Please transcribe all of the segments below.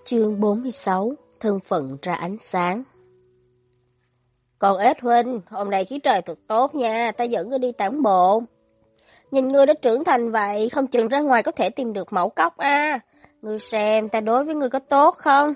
Chương 46, thân phận ra ánh sáng. Còn ếch huynh, hôm nay khí trời thật tốt nha, ta dẫn ngươi đi tản bộ. Nhìn ngươi đã trưởng thành vậy, không chừng ra ngoài có thể tìm được mẫu cốc a. Ngươi xem, ta đối với ngươi có tốt không?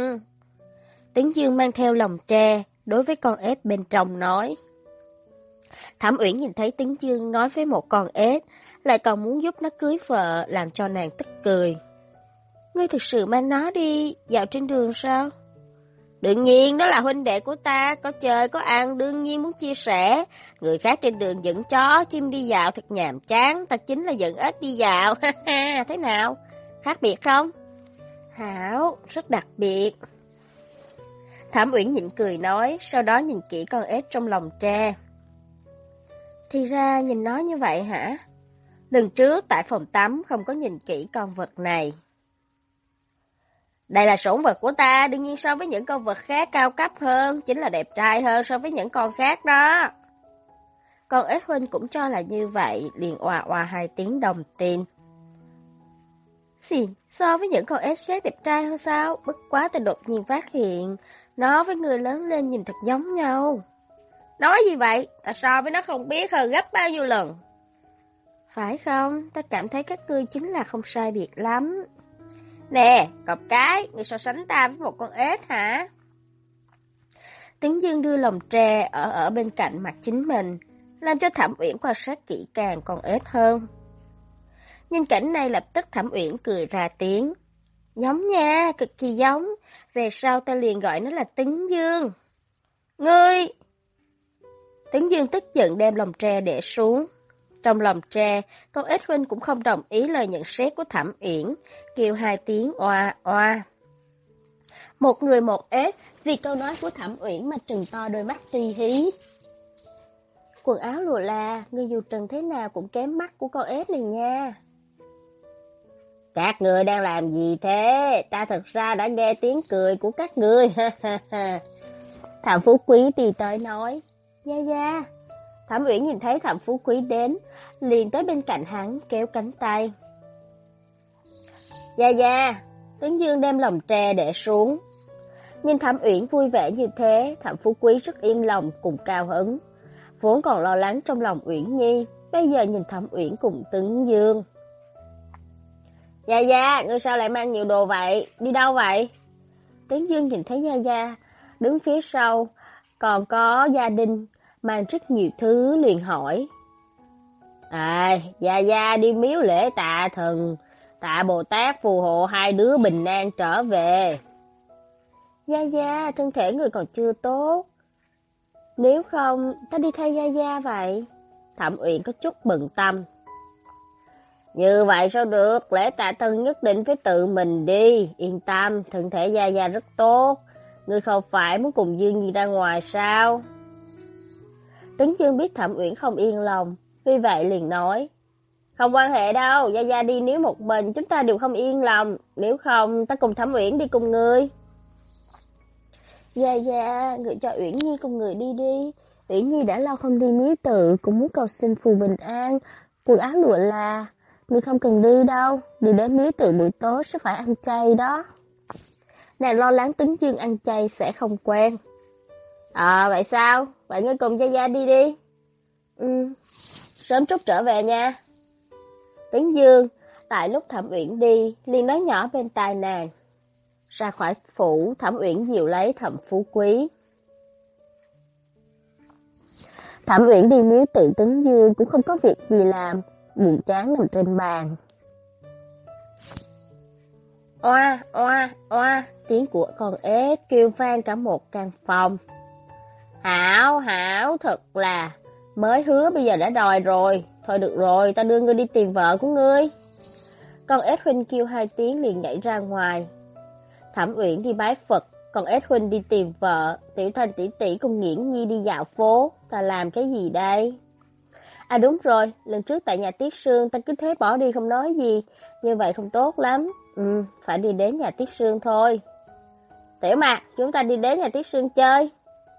Tiếng Dương mang theo lòng tre, đối với con ếch bên trong nói. Thẩm Uyển nhìn thấy Tiếng Dương nói với một con ếch, lại còn muốn giúp nó cưới vợ, làm cho nàng tức cười. Ngươi thực sự mang nó đi dạo trên đường sao? Đương nhiên, đó là huynh đệ của ta, có chơi, có ăn, đương nhiên muốn chia sẻ. Người khác trên đường dẫn chó, chim đi dạo thật nhàm chán, ta chính là dẫn ếch đi dạo, ha ha, thế nào? Khác biệt không? Hảo, rất đặc biệt. Thẩm Uyển nhịn cười nói, sau đó nhìn kỹ con ếch trong lòng tre. Thì ra nhìn nó như vậy hả? Lần trước tại phòng tắm không có nhìn kỹ con vật này. Đây là sủng vật của ta, đương nhiên so với những con vật khác cao cấp hơn, chính là đẹp trai hơn so với những con khác đó. Con ếch huynh cũng cho là như vậy, liền òa òa hai tiếng đồng tin. Gì, so với những con ếch khác đẹp trai hơn sao? Bất quá ta đột nhiên phát hiện, nó với người lớn lên nhìn thật giống nhau. Nói gì vậy? Ta so với nó không biết hơn gấp bao nhiêu lần. Phải không? Ta cảm thấy các ngươi chính là không sai biệt lắm. Nè, cọp cái, ngươi so sánh ta với một con ếch hả? Tiếng Dương đưa lồng tre ở bên cạnh mặt chính mình, làm cho Thẩm Uyển quan sát kỹ càng con ếch hơn. Nhìn cảnh này lập tức Thẩm Uyển cười ra tiếng. Giống nha, cực kỳ giống. Về sau ta liền gọi nó là Tiếng Dương. Ngươi! Tiếng Dương tức giận đem lồng tre để xuống. Trong lòng tre, con ếch huynh cũng không đồng ý lời nhận xét của Thẩm Uyển, kêu hai tiếng oa oa. Một người một ếch, vì câu nói của Thẩm Uyển mà trừng to đôi mắt ti hí. Quần áo lùa la, ngươi dù trừng thế nào cũng kém mắt của con ếch này nha. Các người đang làm gì thế? Ta thật ra đã nghe tiếng cười của các ngươi. Thẩm Phú Quý đi tới nói. Gia Gia. Thẩm Uyển nhìn thấy Thẩm Phú Quý đến, liền tới bên cạnh hắn kéo cánh tay. Gia Gia, Tiếng Dương đem lồng tre để xuống. Nhìn Thẩm Uyển vui vẻ như thế, Thẩm Phú Quý rất yên lòng cùng cao hứng. Vốn còn lo lắng trong lòng Uyển Nhi, bây giờ nhìn Thẩm Uyển cùng Tiếng Dương. Gia Gia, ngươi sao lại mang nhiều đồ vậy? Đi đâu vậy? Tiếng Dương nhìn thấy Gia Gia đứng phía sau, còn có Gia Đình mang rất nhiều thứ liền hỏi. Gia Gia đi miếu lễ tạ thần, tạ Bồ Tát phù hộ hai đứa bình an trở về. Gia Gia, thân thể người còn chưa tốt. Nếu không, ta đi thay Gia Gia vậy. Thẩm Uyển có chút bận tâm. Như vậy sao được, lễ tạ thần nhất định phải tự mình đi. Yên tâm, thân thể Gia Gia rất tốt. Ngươi không phải muốn cùng Dương Nhi ra ngoài sao? Tuấn Dương biết Thẩm Uyển không yên lòng, vì vậy liền nói. Không quan hệ đâu, Gia Gia đi nếu một mình chúng ta đều không yên lòng. Nếu không, ta cùng Thẩm Uyển đi cùng ngươi. Gia Gia, người cho Uyển Nhi cùng người đi đi. Uyển Nhi đã lâu không đi miếu tự, cũng muốn cầu xin phù bình an. Quần áo lụa là, ngươi không cần đi đâu. Đi đến miếu tự buổi tối sẽ phải ăn chay đó. Nàng lo lắng Tuấn Dương ăn chay sẽ không quen. Vậy sao? Vậy ngươi cùng Gia Gia đi đi. Sớm chút trở về nha. Tuấn Dương, tại lúc Thẩm Uyển đi, liền nói nhỏ bên tai nàng. Ra khỏi phủ, Thẩm Uyển dìu lấy Thẩm Phú Quý. Thẩm Uyển đi miếu tự Tuấn Dương cũng không có việc gì làm, buồn chán nằm trên bàn. Oa, oa, oa, tiếng của con ếch kêu vang cả một căn phòng. Hảo, hảo, thật là, mới hứa bây giờ đã đòi rồi. Thôi được rồi, ta đưa ngươi đi tìm vợ của ngươi. Con ếch huynh kêu hai tiếng liền nhảy ra ngoài. Thẩm Uyển đi bái Phật, còn ếch huynh đi tìm vợ. Tiểu Thanh tỷ tỷ cùng Nghiễn Nhi đi dạo phố. Ta làm cái gì đây? Đúng rồi, lần trước tại nhà Tiết Sương ta cứ thế bỏ đi không nói gì. Như vậy không tốt lắm. Phải đi đến nhà Tiết Sương thôi. Tiểu Mạc, chúng ta đi đến nhà Tiết Sương chơi.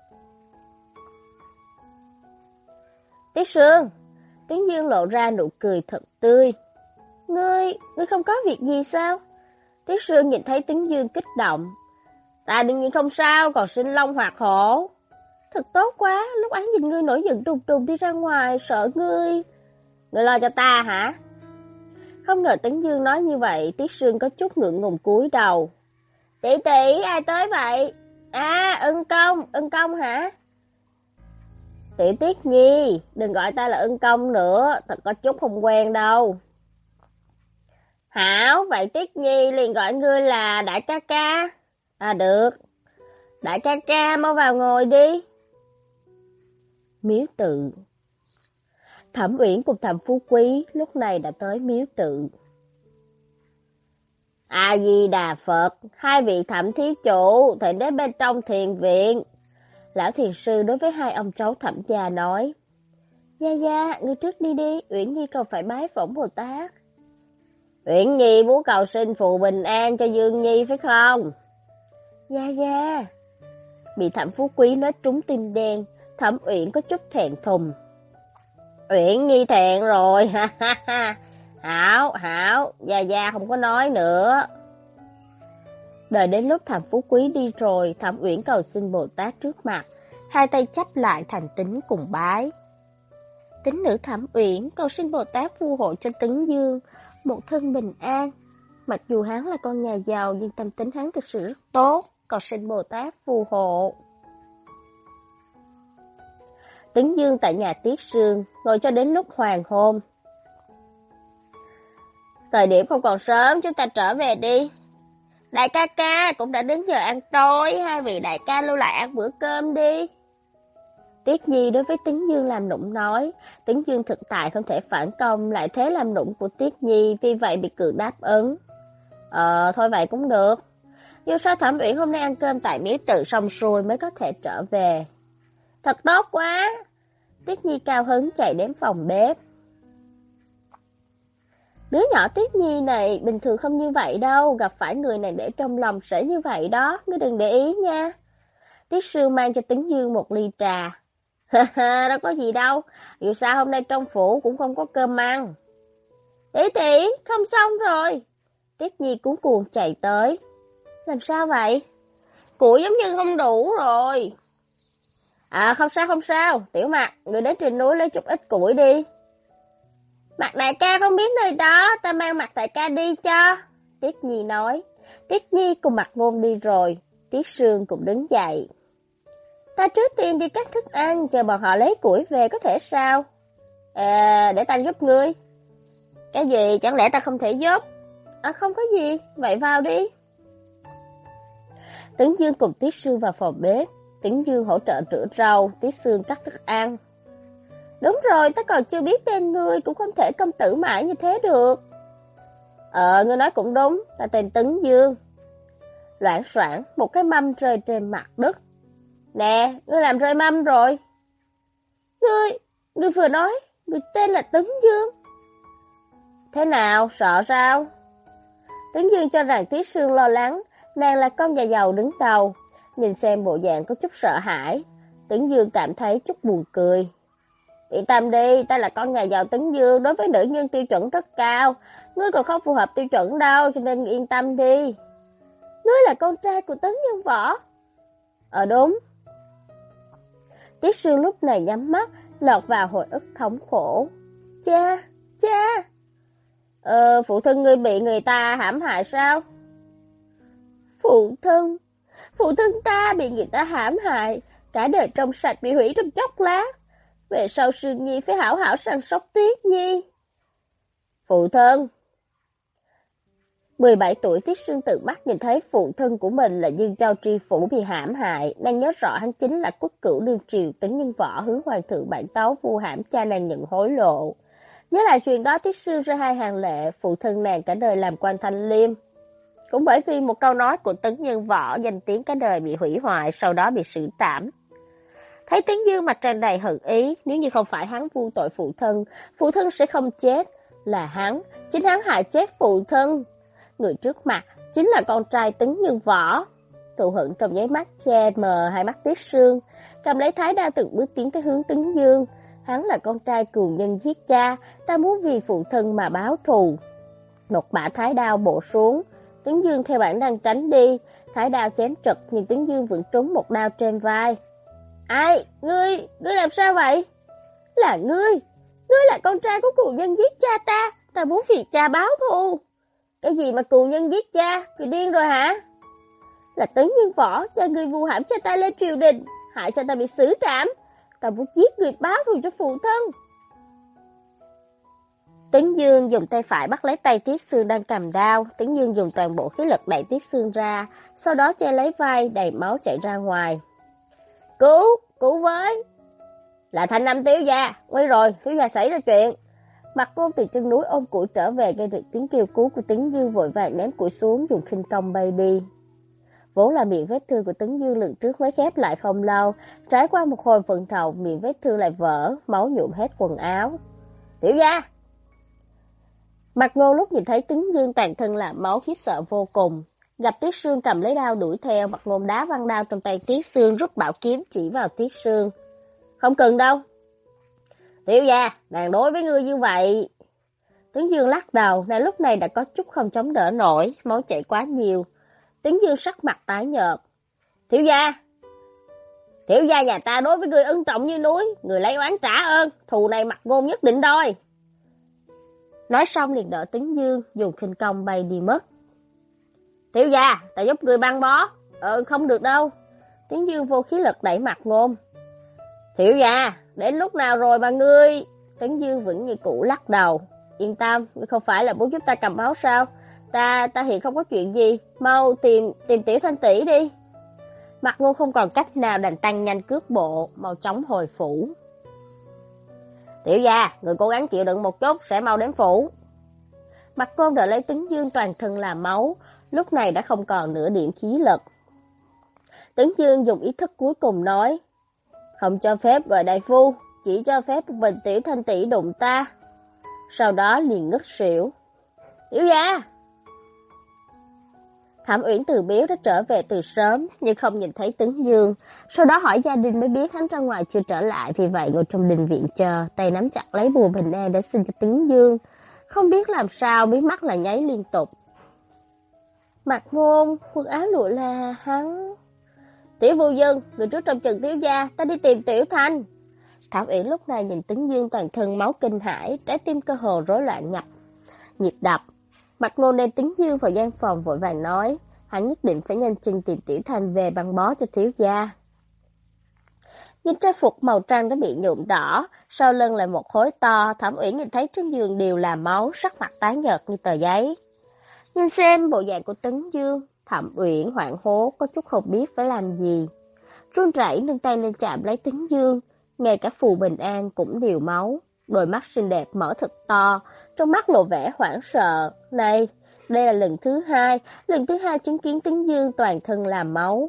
Tiết Sương, Tiếng Dương lộ ra nụ cười thật tươi. Ngươi không có việc gì sao? Tiết Sương nhìn thấy Tấn Dương kích động. Ta đương nhiên không sao, còn sinh long hoạt hổ. Thật tốt quá, lúc ấy nhìn ngươi nổi giận trùng trùng đi ra ngoài, sợ ngươi. Ngươi lo cho ta hả? Không ngờ Tấn Dương nói như vậy, Tiết Sương có chút ngượng ngùng cúi đầu. Tỷ tỷ, ai tới vậy? À, Ân Công hả? Tiểu Tiết Nhi, đừng gọi ta là Ân Công nữa, thật có chút không quen đâu. Hảo, vậy Tiết Nhi liền gọi ngươi là Đại ca ca. À được, Đại ca ca mau vào ngồi đi. Miếu tự. Thẩm Uyển cùng Thẩm Phú Quý lúc này đã tới miếu tự. A Di Đà Phật, hai vị thẩm thí chủ, thỉnh đến bên trong thiền viện. Lão thiền sư đối với hai ông cháu Thẩm gia nói. Gia, ngươi trước đi đi, Uyển Nhi còn phải bái phỏng Bồ Tát. Uyển Nhi muốn cầu xin phù bình an cho Dương Nhi phải không? Gia. Bị Thẩm Phú Quý nói trúng tim đen, Thẩm Uyển có chút thẹn thùng. Uyển Nhi thẹn rồi, ha ha ha. Hảo, Gia không có nói nữa. Đợi đến lúc Thẩm Phú Quý đi rồi, Thẩm Uyển cầu xin Bồ Tát trước mặt, hai tay chắp lại thành tín cùng bái. Tín nữ Thẩm Uyển cầu xin Bồ Tát phù hộ cho Tấn Dương một thân bình an. Mặc dù hắn là con nhà giàu nhưng tâm tính hắn thực sự rất tốt, cầu xin Bồ Tát phù hộ. Tấn Dương tại nhà Tiết Sương ngồi cho đến lúc hoàng hôn. Thời điểm không còn sớm, chúng ta trở về đi. Đại ca ca cũng đã đến giờ ăn tối, hai vị đại ca lưu lại ăn bữa cơm đi. Tiết Nhi đối với Tấn Dương làm nũng nói, Tấn Dương thực tại không thể phản công lại thế làm nũng của Tiết Nhi, vì vậy bị cự đáp ứng. Thôi vậy cũng được. Dù sao Thẩm Uyển hôm nay ăn cơm tại miếu tự xong xuôi mới có thể trở về. Thật tốt quá. Tiết Nhi cao hứng chạy đến phòng bếp. Đứa nhỏ Tiết Nhi này bình thường không như vậy đâu, gặp phải người này để trong lòng sẽ như vậy đó, ngươi đừng để ý nha. Tiết Sương mang cho Tấn Dương một ly trà. Đâu có gì đâu, dù sao hôm nay trong phủ cũng không có cơm ăn. Tỷ, không xong rồi. Tiết Nhi cuống cuồng chạy tới. Làm sao vậy? Củi giống như không đủ rồi. Không sao, Tiểu Mặc, người đến trên núi lấy chút ít củi đi. Mặc đại ca không biết nơi đó, ta mang Mặc đại ca đi cho. Tiết Nhi nói. Tiết Nhi cùng Mặc Ngôn đi rồi, Tiết Sương cũng đứng dậy. Ta trước tiên đi cắt thức ăn, chờ bọn họ lấy củi về có thể sao? Để ta giúp ngươi. Cái gì, chẳng lẽ ta không thể giúp? Không có gì, vậy vào đi. Tấn Dương cùng Tiết Sương vào phòng bếp. Tấn Dương hỗ trợ rửa rau, Tiết Sương cắt thức ăn. Đúng rồi, ta còn chưa biết tên ngươi, cũng không thể công tử mãi như thế được. Ngươi nói cũng đúng, ta tên Tấn Dương. Loảng xoảng, một cái mâm rơi trên mặt đất. Nè, ngươi làm rơi mâm rồi. Ngươi vừa nói, ngươi tên là Tấn Dương. Thế nào, sợ sao? Tấn Dương cho rằng Tiết Sương lo lắng, nàng là con nhà giàu đứng đầu. Nhìn xem bộ dạng có chút sợ hãi, Tấn Dương cảm thấy chút buồn cười. Yên tâm đi, ta là con nhà giàu Tấn Dương, đối với nữ nhân tiêu chuẩn rất cao. Ngươi còn không phù hợp tiêu chuẩn đâu, cho nên yên tâm đi. Ngươi là con trai của Tấn Nhân Võ. Đúng. Tiết Sương lúc này nhắm mắt, lọt vào hồi ức thống khổ. Cha. Phụ thân ngươi bị người ta hãm hại sao? Phụ thân ta bị người ta hãm hại, cả đời trong sạch bị hủy trong chốc lát. Về sau Sương Nhi phải hảo hảo săn sóc Tiết Nhi. Phụ thân. 17 tuổi Tiết Sương tự mắt nhìn thấy phụ thân của mình là Dương Châu Tri Phủ bị hãm hại, nàng nhớ rõ hắn chính là quốc cửu đương triều Tấn Nhân Võ hướng hoàng thượng bản tấu vu hãm cha nàng nhận hối lộ. Nhớ lại chuyện đó, Tiết Sương rơi hai hàng lệ, phụ thân nàng cả đời làm quan thanh liêm. Cũng bởi vì một câu nói của Tấn Nhân Võ, danh tiếng cả đời bị hủy hoại, sau đó bị xử trảm. Thấy Tấn Dương mặt tràn đầy hận ý, nếu như không phải hắn vu tội phụ thân sẽ không chết. Là hắn, chính hắn hại chết phụ thân. Người trước mặt chính là con trai Tấn Nhân Võ. Thù hận trong nháy mắt che mờ hai mắt Tiết Sương, cầm lấy thái đao từng bước tiến tới hướng Tấn Dương. Hắn là con trai cừu nhân giết cha, ta muốn vì phụ thân mà báo thù. Một bả thái đao bổ xuống, Tấn Dương theo bản năng tránh đi, thái đao chém trực nhưng Tấn Dương vẫn trúng một đao trên vai. Ai? Ngươi làm sao vậy? Là ngươi là con trai của cù nhân giết cha ta muốn vì cha báo thù. Cái gì mà cù nhân giết cha, ngươi điên rồi hả? Là Tấn Dương Võ, cha ngươi vu hãm cha ta lên triều đình, hại cha ta bị xử trảm, ta muốn giết người báo thù cho phụ thân. Tấn Dương dùng tay phải bắt lấy tay Tiết Xương đang cầm đao, Tấn Dương dùng toàn bộ khí lực đẩy Tiết Xương ra, sau đó che lấy vai đầy máu chạy ra ngoài. Cứu với! Là Thanh Âm thiếu gia, nguy rồi, thiếu gia xảy ra chuyện. Mặt Ngôn từ chân núi ôm củi trở về, nghe được tiếng kêu cứu của Tấn Dương vội vàng ném củi xuống dùng khinh công bay đi. Vốn là miệng vết thương của Tấn Dương lần trước mới khép lại không lâu, trải qua một hồi vận động miệng vết thương lại vỡ, máu nhuộm hết quần áo. Tiểu gia! Mặt Ngôn lúc nhìn thấy Tấn Dương toàn thân là máu khiếp sợ vô cùng, gặp Tiết Sương cầm lấy đao đuổi theo, Mặt Ngôn đá văng đao trong tay Tiết Sương, rút bảo kiếm chỉ vào Tiết Sương. Không cần đâu. Tiểu gia, nàng đối với ngươi như vậy. Tấn Dương lắc đầu, nàng lúc này đã có chút không chống đỡ nổi, máu chảy quá nhiều. Tấn Dương sắc mặt tái nhợt. Tiểu gia nhà ta đối với ngươi ân trọng như núi, người lấy oán trả ơn, thù này Mặt Ngôn nhất định đòi. Nói xong liền đỡ Tấn Dương, dùng khinh công bay đi mất. Tiểu gia, ta giúp ngươi băng bó. Không được đâu. Tấn Dương vô khí lực đẩy Mặt Ngôn. Tiểu gia, đến lúc nào rồi mà ngươi? Tấn Dương vẫn như cũ lắc đầu. Yên tâm, ngươi không phải là muốn giúp ta cầm máu sao? Ta hiện không có chuyện gì, mau tìm Tiểu Thanh tỷ đi. Mặt Ngôn không còn cách nào đành tăng nhanh cước bộ, mau chóng hồi phủ. Tiểu gia, người cố gắng chịu đựng một chút, sẽ mau đến phủ. Mặt Ngôn đợi lấy Tấn Dương toàn thân là máu, lúc này đã không còn nửa điểm khí lực. Tấn Dương dùng ý thức cuối cùng nói, không cho phép gọi đại phu, chỉ cho phép một mình Tiểu Thanh tỷ đụng ta. Sau đó liền ngất xỉu. Tiểu gia! Thẩm Uyển từ Biếu đã trở về từ sớm, nhưng không nhìn thấy Tấn Dương. Sau đó hỏi gia đình mới biết hắn ra ngoài chưa trở lại, vì vậy ngồi trong đình viện chờ, tay nắm chặt lấy bùa bình an để xin cho Tấn Dương. Không biết làm sao, mí mắt là nháy liên tục. Mặt Ngôn, quần áo lụa là hắn. Tiểu Vô Dân, người trước trong chừng Tiểu gia, ta đi tìm Tiểu Thanh. Thẩm Uyển lúc này nhìn Tấn Dương toàn thân máu kinh hãi, trái tim cơ hồ rối loạn nhịp đập. Mặt Ngôn đem Tấn Dương vào gian phòng vội vàng nói, hắn nhất định phải nhanh chân tìm Tiểu Thanh về băng bó cho thiếu gia. Nhìn trang phục màu trắng đã bị nhuộm đỏ, sau lưng lại một khối to, Thẩm Uyển nhìn thấy trên giường đều là máu, sắc mặt tái nhợt như tờ giấy. Nhìn xem bộ dạng của Tấn Dương, Thẩm Uyển hoảng hốt, có chút không biết phải làm gì. Run rẩy nâng tay lên chạm lấy Tấn Dương, ngay cả phù bình an cũng đều máu. Đôi mắt xinh đẹp mở thật to, trong mắt lộ vẻ hoảng sợ. Này, đây là lần thứ hai chứng kiến Tấn Dương toàn thân làm máu.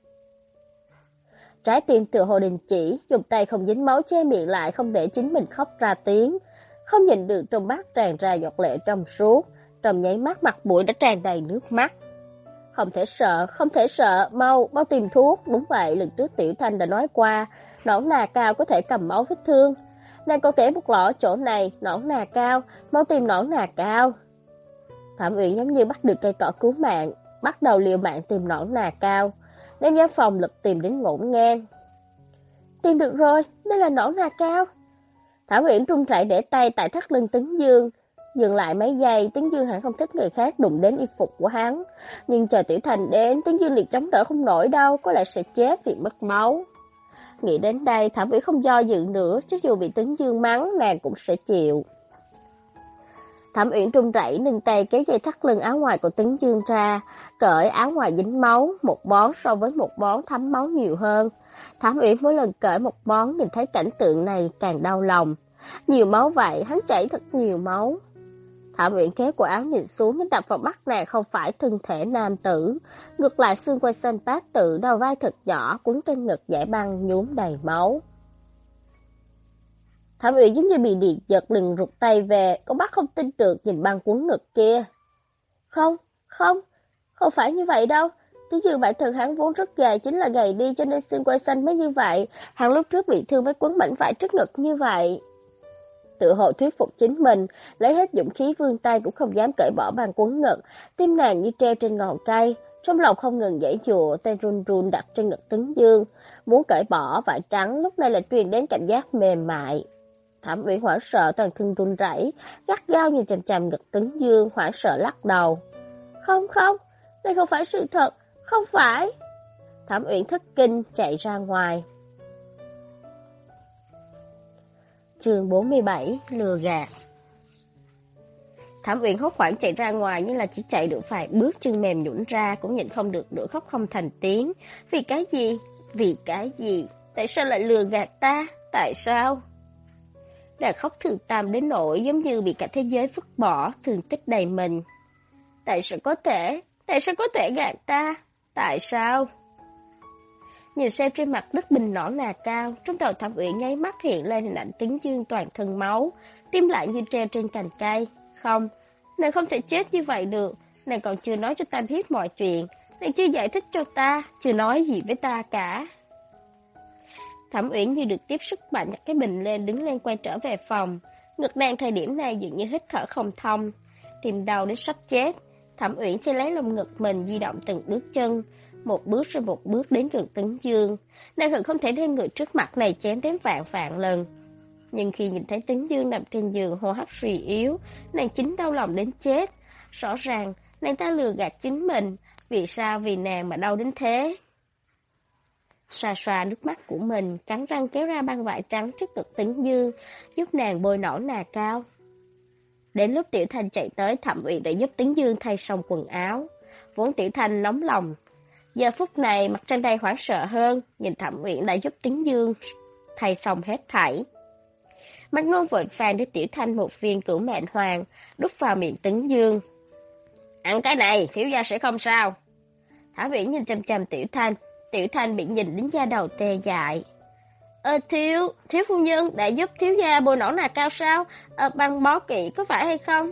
Trái tim tựa hồ đình chỉ, dùng tay không dính máu che miệng lại, không để chính mình khóc ra tiếng. Không nhìn được trong mắt tràn ra giọt lệ trong suốt, trong nháy mắt mặt mũi đã tràn đầy nước mắt. Không thể sợ, mau tìm thuốc. Đúng vậy, lần trước Tiểu Thanh đã nói qua, nõn nà cao có thể cầm máu vết thương. Nàng có thể một lọ chỗ này, nõn nà cao, mau tìm nõn nà cao. Thẩm Uyển giống như bắt được cây cỏ cứu mạng, bắt đầu liều mạng tìm nõn nà cao, đem gian phòng lực tìm đến ngổn ngang. Tìm được rồi, đây là nõn nà cao. Thẩm Uyển run rẩy để tay tại thắt lưng Tấn Dương, dừng lại mấy giây. Tấn Dương hẳn không thích người khác đụng đến y phục của hắn, nhưng chờ Tiểu Thành đến, Tấn Dương liệt chống đỡ không nổi đâu, có lẽ sẽ chết vì mất máu. Nghĩ đến đây, Thẩm Uyển không do dự nữa, chứ dù bị Tấn Dương mắng, nàng cũng sẽ chịu. Thẩm Uyển run rẩy nâng tay kéo dây thắt lưng áo ngoài của Tấn Dương ra, cởi áo ngoài dính máu, một bón so với một bón thấm máu nhiều hơn. Thẩm Uyển mỗi lần cởi một bón nhìn thấy cảnh tượng này càng đau lòng. Nhiều máu vậy, hắn chảy thật nhiều máu. Thẩm Uyển kéo cổ áo nhìn xuống, nhưng đập vào mắt nàng không phải thân thể nam tử, ngược lại xương quai xanh bát tự, đầu vai thật nhỏ, quấn trên ngực dải băng nhuốm đầy máu. Thẩm Uyển giống như bị điện giật liền rụt tay về, con mắt không tin được nhìn băng quấn ngực kia. Không phải như vậy đâu. Tí dư bản thân hắn vốn rất gầy, chính là gầy đi cho nên xương quai xanh mới như vậy. Hắn lúc trước bị thương mới quấn mảnh vải trước ngực như vậy. Tự hồ thuyết phục chính mình, lấy hết dũng khí vươn tay cũng không dám cởi bỏ băng quấn ngực, tim nàng như treo trên ngọn cây, trong lòng không ngừng giãy giụa, tay run run đặt trên ngực Tấn Dương, muốn cởi bỏ vải trắng, lúc này lại truyền đến cảm giác mềm mại. Thẩm Uyển hoảng sợ toàn thân run rẩy, gắt gao nhìn chằm chằm ngực Tấn Dương, hoảng sợ lắc đầu. Không không, đây không phải sự thật, không phải. Thẩm Uyển thất kinh chạy ra ngoài. Chương 47, lừa gạt. Thẩm Uyển hốt hoảng chạy ra ngoài nhưng là chỉ chạy được vài bước, chân mềm nhũn ra, cũng nhịn không được nữa khóc không thành tiếng. Vì cái gì? Vì cái gì? Tại sao lại lừa gạt ta? Tại sao? Nàng khóc thương tâm đến nỗi giống như bị cả thế giới vứt bỏ, thương tích đầy mình. Tại sao có thể? Tại sao có thể gạt ta? Tại sao? Nhìn xem trên mặt đất bình nõn nà cao, trong đầu Thẩm Uyển nháy mắt hiện lên hình ảnh Tấn Dương toàn thân máu, tim lại như treo trên cành cây. Không, nàng không thể chết như vậy được, nàng còn chưa nói cho ta biết mọi chuyện, nàng chưa giải thích cho ta, chưa nói gì với ta cả. Thẩm Uyển như được tiếp sức mạnh đặt cái bình lên, đứng lên quay trở về phòng. Ngực nàng thời điểm này dường như hít thở không thông, tim đau đến sắp chết. Thẩm Uyển sẽ lấy lồng ngực mình di động từng bước chân, một bước rồi một bước đến gần Tấn Dương. Nàng hận không thể đem người trước mặt này chém đến vạn vạn lần. Nhưng khi nhìn thấy Tấn Dương nằm trên giường hô hấp suy yếu, nàng chính đau lòng đến chết. Rõ ràng, nàng ta lừa gạt chính mình. Vì sao vì nàng mà đau đến thế? Xoa xoa nước mắt của mình, cắn răng kéo ra băng vải trắng trước ngực Tấn Dương, giúp nàng bôi nõn nà cao. Đến lúc Tiểu Thanh chạy tới, Thẩm Uyển đã giúp Tấn Dương thay xong quần áo. Vốn Tiểu Thanh nóng lòng. Giờ phút này mặt trên đây hoảng sợ hơn, nhìn Thẩm Uyển đã giúp Tấn Dương thay xong hết thảy. Mặt Ngôn vội vàng đưa Tiểu Thanh một viên cửu mệnh hoàng, đút vào miệng Tấn Dương. Ăn cái này, thiếu gia sẽ không sao. Thẩm Uyển nhìn chằm chằm Tiểu Thanh bị nhìn đến da đầu tê dại. Thiếu phu nhân đã giúp thiếu gia bôi nõn nà cao sao? Băng bó kỹ có phải hay không?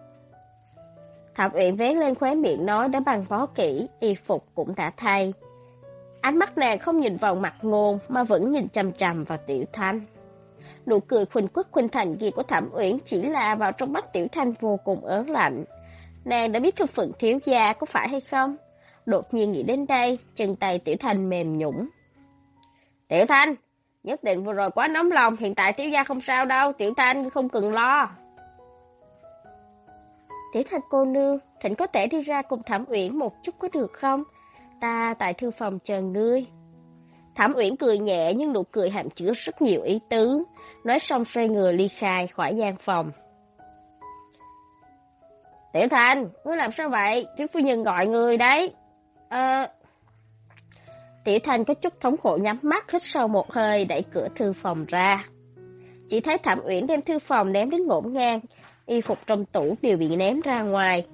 Thẩm Uyển vén lên khóe miệng nói đã băng bó kỹ, y phục cũng đã thay. Ánh mắt nàng không nhìn vào mặt Ngôn mà vẫn nhìn chằm chằm vào Tiểu Thanh. Nụ cười khuynh quốc khuynh thành kia của Thẩm Uyển chỉ là vào trong mắt Tiểu Thanh vô cùng ớn lạnh. Nàng đã biết thân phận thiếu gia có phải hay không? Đột nhiên nghĩ đến đây, chân tay Tiểu Thanh mềm nhũn. Tiểu Thanh, nhất định vừa rồi quá nóng lòng, hiện tại thiếu gia không sao đâu, Tiểu Thanh không cần lo. Tiểu Thanh cô nương, thỉnh có thể đi ra cùng Thẩm Uyển một chút có được không? Ta tại thư phòng chờ ngươi. Thẩm Uyển cười nhẹ nhưng nụ cười hàm chứa rất nhiều ý tứ, nói xong xoay người ly khai khỏi gian phòng. Tiểu Thanh, ngươi làm sao vậy? Thiếu phu nhân gọi ngươi đấy. Tiểu Thanh có chút thống khổ nhắm mắt, hít sâu một hơi đẩy cửa thư phòng ra. Chỉ thấy Thẩm Uyển đem thư phòng ném đến ngổn ngang, y phục trong tủ đều bị ném ra ngoài.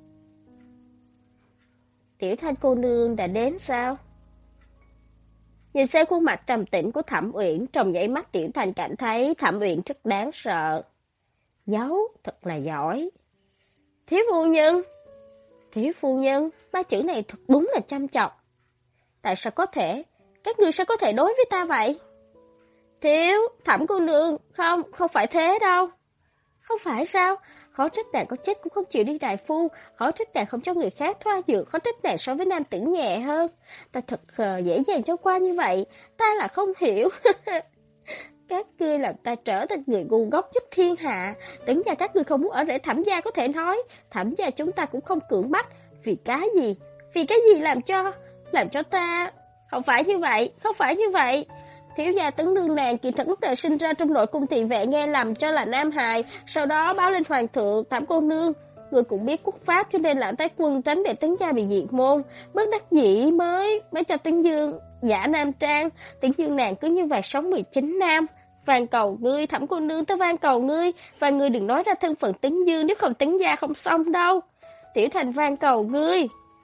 Tiểu Thanh cô nương đã đến sao? Nhìn xem khuôn mặt trầm tĩnh của Thẩm Uyển, trong nháy mắt Tiểu Thanh cảm thấy Thẩm Uyển rất đáng sợ. Giấu, thật là giỏi. Thiếu phu nhân, ba chữ này thật đúng là chăm chọc. Tại sao có thể? Các ngươi sao có thể đối với ta vậy? Thẩm cô nương, không phải thế đâu. Không phải sao? Khó trách nàng có chết cũng không chịu đi đại phu, khó trách nàng không cho người khác thoa dược, khó trách nàng so với nam tử nhẹ hơn. Ta thật dễ dàng cho qua như vậy, ta là không hiểu. Các ngươi làm ta trở thành người ngu ngốc nhất thiên hạ. Tưởng ra các ngươi không muốn ở rễ Thẩm gia có thể nói, Thẩm gia chúng ta cũng không cưỡng bắt. Vì cái gì? Vì cái gì làm cho ta... Không phải như vậy. Thiếu gia Tấn Nương nàng kỳ thật lúc đời sinh ra trong nội cung thị vệ nghe lầm cho là nam hài, sau đó báo lên hoàng thượng. Thẩm cô nương, người cũng biết quốc pháp cho nên làm tay quân tránh để Tấn gia bị diệt môn, bất đắc dĩ mới cho Tấn Dương giả nam trang. Tấn Dương nàng cứ như vậy sống 19 năm. Van cầu ngươi, Thẩm cô nương, ta van cầu ngươi, và ngươi đừng nói ra thân phận Tấn Dương, nếu không Tấn gia không xong đâu. Tiểu Thành van cầu ngươi.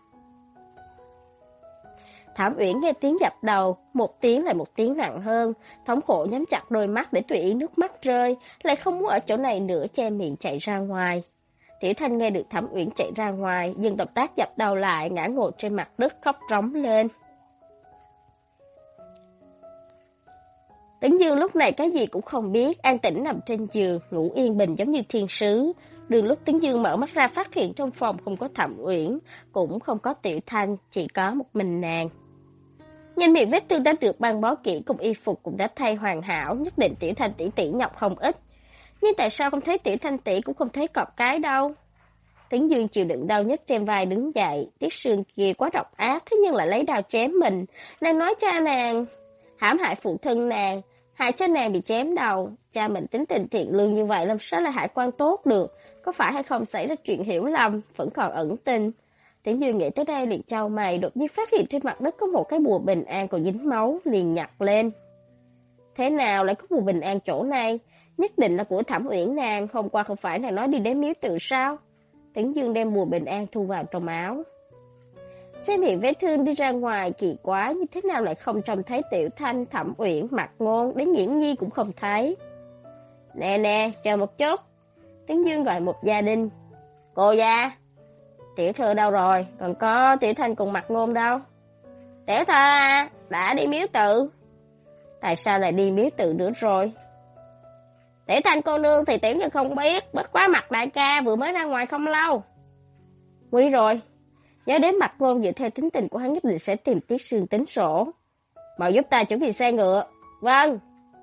Thẩm Uyển nghe tiếng dập đầu, một tiếng lại một tiếng nặng hơn, thống khổ nhắm chặt đôi mắt để tùy ý nước mắt rơi, lại không muốn ở chỗ này nữa, che miệng chạy ra ngoài. Tiểu Thanh nghe được Thẩm Uyển chạy ra ngoài, dừng động tác dập đầu lại, ngã ngồi trên mặt đất khóc rống lên. Tấn Dương lúc này cái gì cũng không biết, an tĩnh nằm trên giường, ngủ yên bình giống như thiên sứ. Đường lúc Tấn Dương mở mắt ra phát hiện trong phòng không có Thẩm Uyển, cũng không có Tiểu Thanh, chỉ có một mình nàng. Nhìn miệng vết thương đã được băng bó kỹ cùng y phục cũng đã thay hoàn hảo, nhất định Tiểu Thanh tỷ tỷ nhọc không ít. Nhưng tại sao không thấy Tiểu Thanh tỷ cũng không thấy cọp cái đâu? Tấn Dương chịu đựng đau nhất trên vai đứng dậy, Tiết Sương kia quá độc ác, thế nhưng lại lấy đao chém mình. Nàng nói cha nàng hãm hại phụ thân nàng, hại cho nàng bị chém đầu. Cha mình tính tình thiện lương như vậy làm sao lại hại quan tốt được? Có phải hay không xảy ra chuyện hiểu lầm, vẫn còn ẩn tình. Tấn Dương nghĩ tới đây liền chau mày, đột nhiên phát hiện trên mặt đất có một cái bùa bình an còn dính máu, liền nhặt lên. Thế nào lại có bùa bình an chỗ này? Nhất định là của Thẩm Uyển nàng, hôm qua không phải nàng nói đi đến miếu tự sao? Tấn Dương đem bùa bình an thu vào trong áo. Xem miệng vết thương đi ra ngoài kỳ quá, như thế nào lại không trông thấy Tiểu Thanh, Thẩm Uyển, Mạc Ngôn, đến Nghiễn Nhi cũng không thấy. Nè nè, chờ một chút. Tấn Dương gọi một gia đình. Cô gia, Tiểu Thư đâu rồi? Còn có Tiểu Thanh cùng Mạc Ngôn đâu? Tiểu Thư à, đã đi miếu tự. Tại sao lại đi miếu tự nữa rồi? Tiểu Thanh cô nương thì Tiểu Nhân không biết, bất quá Mặt đại ca vừa mới ra ngoài không lâu. Nguy rồi, nhớ đến Mạc Ngôn dựa theo tính tình của hắn nhất định sẽ tìm Tiết Sương tính sổ. Mau giúp ta chuẩn bị xe ngựa. Vâng.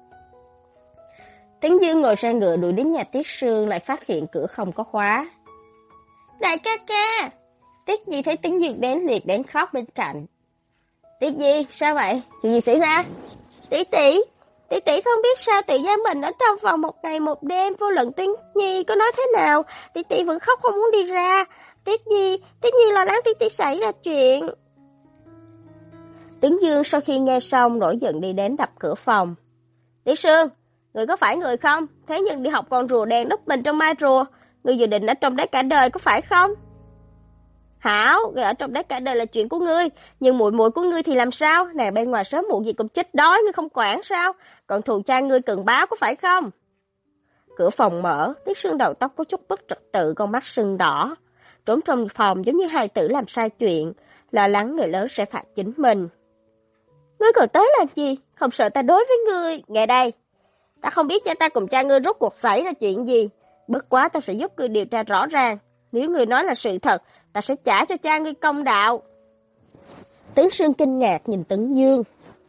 Tấn Dương ngồi xe ngựa đuổi đến nhà Tiết Sương, lại phát hiện cửa không có khóa. Đại ca ca! Tiết Nhi thấy Tấn Dương đến liệt đến khóc bên cạnh. Tiết Nhi, sao vậy? Chuyện gì xảy ra? Tỷ tỷ không biết sao tự giam mình ở trong phòng một ngày một đêm, vô luận Tấn Nhi có nói thế nào, tỷ tỷ vẫn khóc không muốn đi ra. Tiết Nhi lo lắng tỷ tỷ xảy ra chuyện. Tấn Dương sau khi nghe xong nổi giận đi đến đập cửa phòng. Tiết Sương, người có phải người không? Thế nhưng đi học con rùa đen núp mình trong mai rùa, người dự định ở trong đấy cả đời có phải không? Hảo, người ở trong đấy cả đời là chuyện của ngươi, nhưng muội muội của ngươi thì làm sao? Nàng bên ngoài sớm muộn gì cũng chết đói, ngươi không quản sao? Còn thù cha ngươi cần báo có phải không? Cửa phòng mở, Tiết Sương đầu tóc có chút bất trật tự, con mắt sưng đỏ. Trốn trong phòng giống như hài tử làm sai chuyện, lo lắng người lớn sẽ phạt chính mình. Ngươi còn tới làm gì? Không sợ ta đối với ngươi? Nghe đây, ta không biết cha ta cùng cha ngươi rốt cuộc xảy ra chuyện gì. Bất quá ta sẽ giúp ngươi điều tra rõ ràng. Nếu ngươi nói là sự thật, ta sẽ trả cho cha ngươi công đạo. Tấn Sương kinh ngạc nhìn Tấn Dương.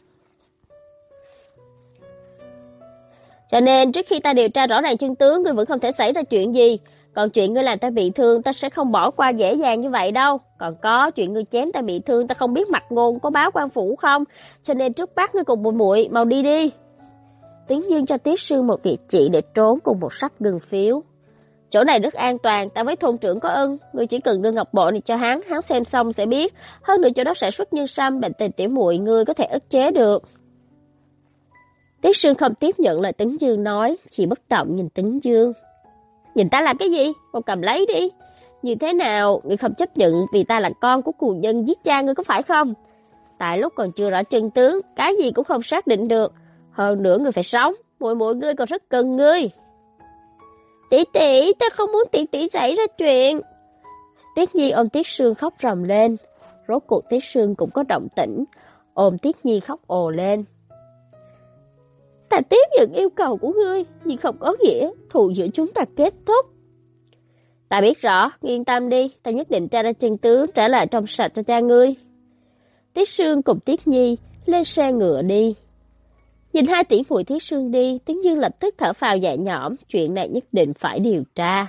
Cho nên trước khi ta điều tra rõ ràng chân tướng, ngươi vẫn không thể xảy ra chuyện gì. Còn chuyện ngươi làm ta bị thương, ta sẽ không bỏ qua dễ dàng như vậy đâu. Còn có chuyện ngươi chém ta bị thương, ta không biết Mạc Ngôn có báo quan phủ không. Cho nên trước bắt ngươi cùng muội muội mau đi đi. Tấn Dương cho Tiết Sương một địa chỉ để trốn cùng một sắp gừng phiếu. Chỗ này rất an toàn, ta với thôn trưởng có ân, ngươi chỉ cần đưa ngọc bội này cho hắn xem xong sẽ biết. Hơn nữa chỗ đó sản xuất nhân sâm, bệnh tình tiểu muội ngươi có thể ức chế được. Tiết Sương không tiếp nhận lời Tấn Dương nói, chỉ bất động nhìn Tấn Dương. Nhìn ta làm cái gì? Con cầm lấy đi. Như thế nào, ngươi không chấp nhận vì ta là con của cù nhân giết cha ngươi có phải không? Tại lúc còn chưa rõ chân tướng, cái gì cũng không xác định được. Hơn nữa ngươi phải sống, muội muội ngươi còn rất cần ngươi. Tỷ tỷ, ta không muốn tỷ tỷ xảy ra chuyện. Tiết Nhi ôm Tiết Sương khóc rầm lên. Rốt cuộc Tiết Sương cũng có động tĩnh, ôm Tiết Nhi khóc ồ lên. Ta tiếp nhận yêu cầu của ngươi, nhưng không có nghĩa thù giữa chúng ta kết thúc. Ta biết rõ, yên tâm đi, ta nhất định tra ra chân tướng, trả lại trong sạch cho cha ngươi. Tiết Sương cùng Tiết Nhi lên xe ngựa đi. Nhìn hai tỷ muội Tiết Sương đi, Tấn Dương lập tức thở phào nhẹ nhõm, chuyện này nhất định phải điều tra.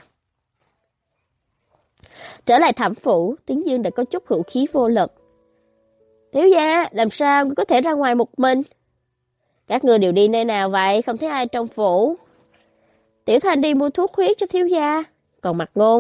Trở lại thẩm phủ, Tấn Dương đã có chút hữu khí vô lực. Thiếu gia, làm sao có thể ra ngoài một mình? Các ngươi đều đi nơi nào vậy, không thấy ai trong phủ? Tiểu Thanh đi mua thuốc huyết cho thiếu gia. Còn Mạc Ngôn?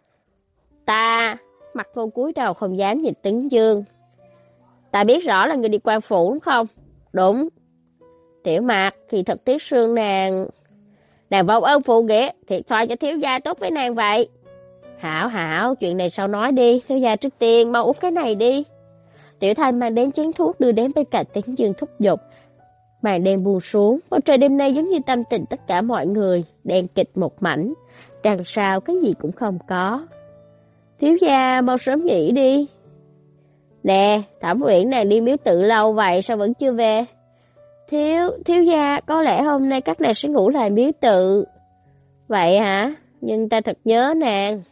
Mạc Ngôn cúi đầu không dám nhìn Tấn Dương. Ta biết rõ là người đi quan phủ đúng không? Đúng. Tiểu Mạc thì thật Tiết Sương nàng vô ơn phụ nghĩa, thiệt thòi cho thiếu gia tốt với nàng vậy. Hảo, chuyện này sau nói đi, thiếu gia trước tiên mau uống cái này đi. Tiểu Thanh mang đến chén thuốc đưa đến bên cạnh Tấn Dương thúc giục. Màn đêm buông xuống, bầu trời đêm nay giống như tâm tình tất cả mọi người, đen kịt một mảnh, đằng sau cái gì cũng không có. Thiếu gia mau sớm nghỉ đi. Nè, Thẩm Uyển nàng đi miếu tự lâu vậy sao vẫn chưa về? Thiếu gia, có lẽ hôm nay các nàng sẽ ngủ lại miếu tự. Vậy hả? Nhưng ta thật nhớ nàng.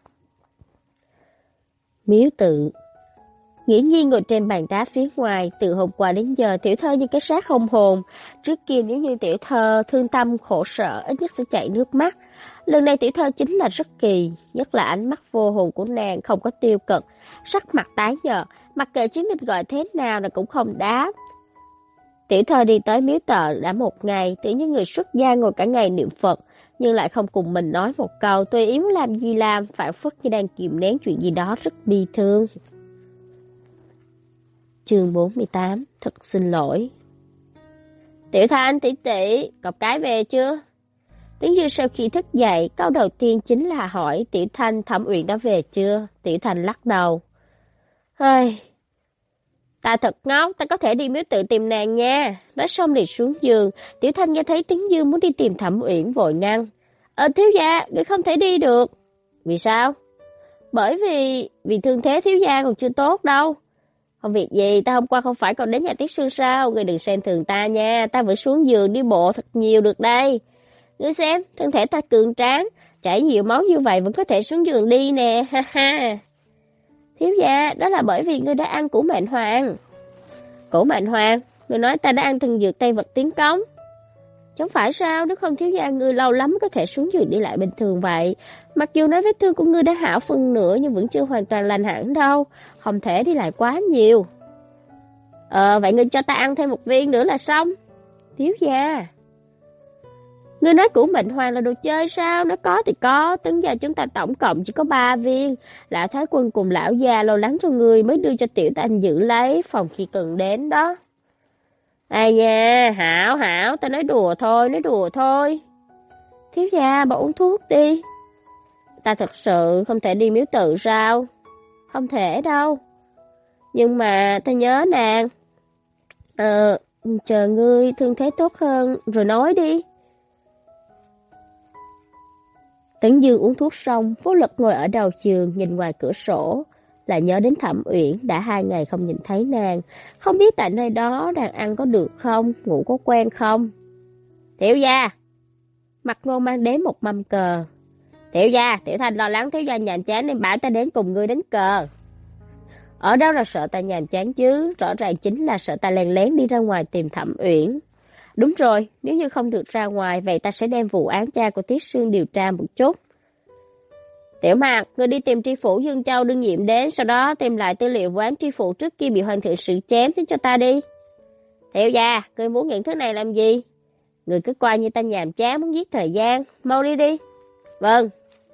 Miếu tự. Nghiễm Nhiên ngồi trên bàn đá phía ngoài, từ hôm qua đến giờ tiểu thơ như cái xác không hồn. Trước kia nếu như tiểu thơ thương tâm khổ sở, ít nhất sẽ chảy nước mắt. Lần này tiểu thơ chính là rất kỳ, nhất là ánh mắt vô hồn của nàng không có tiêu cực, sắc mặt tái nhợt, mặc kệ Chiến Ninh gọi thế nào là cũng không đáp. Tiểu thơ đi tới miếu tự đã một ngày, tự như người xuất gia ngồi cả ngày niệm Phật, nhưng lại không cùng mình nói một câu, tùy ý muốn làm gì làm, phản phất như đang kìm nén chuyện gì đó rất bi thương. Chương 48, thật xin lỗi. Tiểu Thanh tỷ tỷ, cọc cái về chưa? Tiếng Dương sau khi thức dậy, câu đầu tiên chính là hỏi Tiểu Thanh Thẩm Uyển đã về chưa? Tiểu Thanh lắc đầu. Ta thật ngốc, ta có thể đi miếu tự tìm nàng nha. Nói xong liền xuống giường, Tiểu Thanh nghe thấy tiếng Dương muốn đi tìm Thẩm Uyển vội ngăn. Thiếu gia, người không thể đi được. Vì sao? Bởi vì thương thế thiếu gia còn chưa tốt đâu. Không việc gì, ta hôm qua không phải còn đến nhà Tiết Sương sao? Người đừng xem thường ta nha, ta vẫn xuống giường đi bộ thật nhiều được đây. Ngươi xem, thân thể ta cường tráng, chảy nhiều máu như vậy vẫn có thể xuống giường đi nè, ha ha. Thiếu gia, đó là bởi vì ngươi đã ăn củ mệnh hoàng. Củ mệnh hoàng? Ngươi nói ta đã ăn thần dược Tây Vật Tiến Cống. Chẳng phải sao, nếu không thiếu gia ngươi lâu lắm mới có thể xuống giường đi lại bình thường vậy. Mặc dù nói vết thương của ngươi đã hảo phân nửa nhưng vẫn chưa hoàn toàn lành hẳn đâu, không thể đi lại quá nhiều. Vậy ngươi cho ta ăn thêm một viên nữa là xong. Thiếu gia, ngươi nói củ mệnh hoàng là đồ chơi sao? Nó có thì có, tính ra chúng ta tổng cộng chỉ có 3 viên. Lão Thái Quân cùng lão già lo lắng cho ngươi mới đưa cho tiểu thanh giữ lấy, phòng khi cần đến đó. Ai nha, hảo, ta nói đùa thôi. Thiếu gia, bảo uống thuốc đi. Ta thật sự không thể đi miếu tự sao? Không thể đâu. Nhưng mà ta nhớ nàng. Chờ ngươi thương thế tốt hơn rồi nói đi. Tấn Dương uống thuốc xong, Phú Lực ngồi ở đầu giường nhìn ngoài cửa sổ, lại nhớ đến Thẩm Uyển, đã 2 ngày không nhìn thấy nàng, không biết tại nơi đó nàng ăn có được không, ngủ có quen không. Tiểu gia, Mặt Ngôn mang đến một mâm cờ. Tiểu gia, Tiểu Thanh lo lắng thiếu gia nhàm chán nên bảo ta đến cùng ngươi đánh cờ. Ở đâu là sợ ta nhàm chán chứ, rõ ràng chính là sợ ta lén lén đi ra ngoài tìm Thẩm Uyển. Đúng rồi, nếu như không được ra ngoài, vậy ta sẽ đem vụ án cha của Tiết Sương điều tra một chút. Tiểu Mạc, ngươi đi tìm tri phủ Dương Châu đương nhiệm đến, sau đó tìm lại tư liệu vụ án tri phủ trước kia bị hoàng thượng xử chém đến cho ta đi. Tiểu gia, ngươi muốn những thứ này làm gì? Ngươi cứ coi như ta nhàm chán muốn giết thời gian, mau đi đi. Vâng.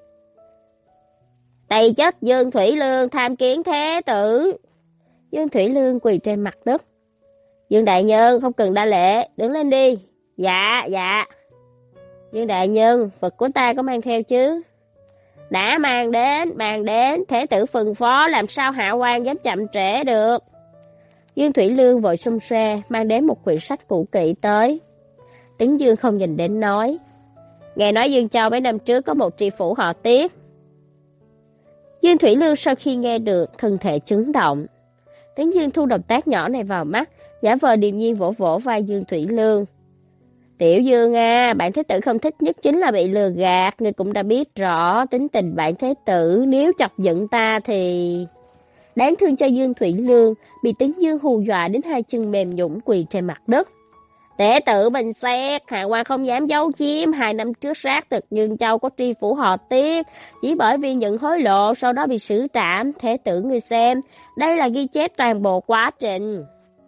Tây chết Dương Thủy Lương tham kiến thế tử. Dương Thủy Lương quỳ trên mặt đất. Dương đại nhân không cần đa lễ, đứng lên đi. Dạ. Dương đại nhân, Phật của ta có mang theo chứ? Đã mang đến, thế tử phân phó làm sao hạ quan dám chậm trễ được. Dương Thủy Lương vội xung xoe mang đến một quyển sách cũ kỹ tới. Tấn Dương không nhìn đến nói. Nghe nói Dương Châu mấy năm trước có một tri phủ họ Tiết. Dương Thủy Lương sau khi nghe được, thân thể chấn động. Tấn Dương thu động tác nhỏ này vào mắt, giả vờ điềm nhiên vỗ vỗ vai Dương Thủy Lương. Tiểu Dương à, bạn thế tử không thích nhất chính là bị lừa gạt, ngươi cũng đã biết rõ tính tình bạn thế tử, nếu chọc giận ta thì... Đáng thương cho Dương Thủy Lương, bị Tấn Dương hù dọa đến 2 chân mềm nhũn quỳ trên mặt đất. Thế tử bình xét, hạ quan không dám giấu chiếm, 2 năm trước xác thực Dương Châu có tri phủ họ Tiết, chỉ bởi vì nhận hối lộ sau đó bị xử trảm. Thế tử ngươi xem, đây là ghi chép toàn bộ quá trình.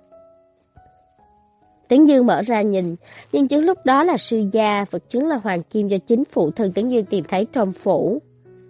Tấn Dương mở ra nhìn, nhân chứng lúc đó là sư gia, vật chứng là hoàng kim do chính phụ thân Tấn Dương tìm thấy trong phủ.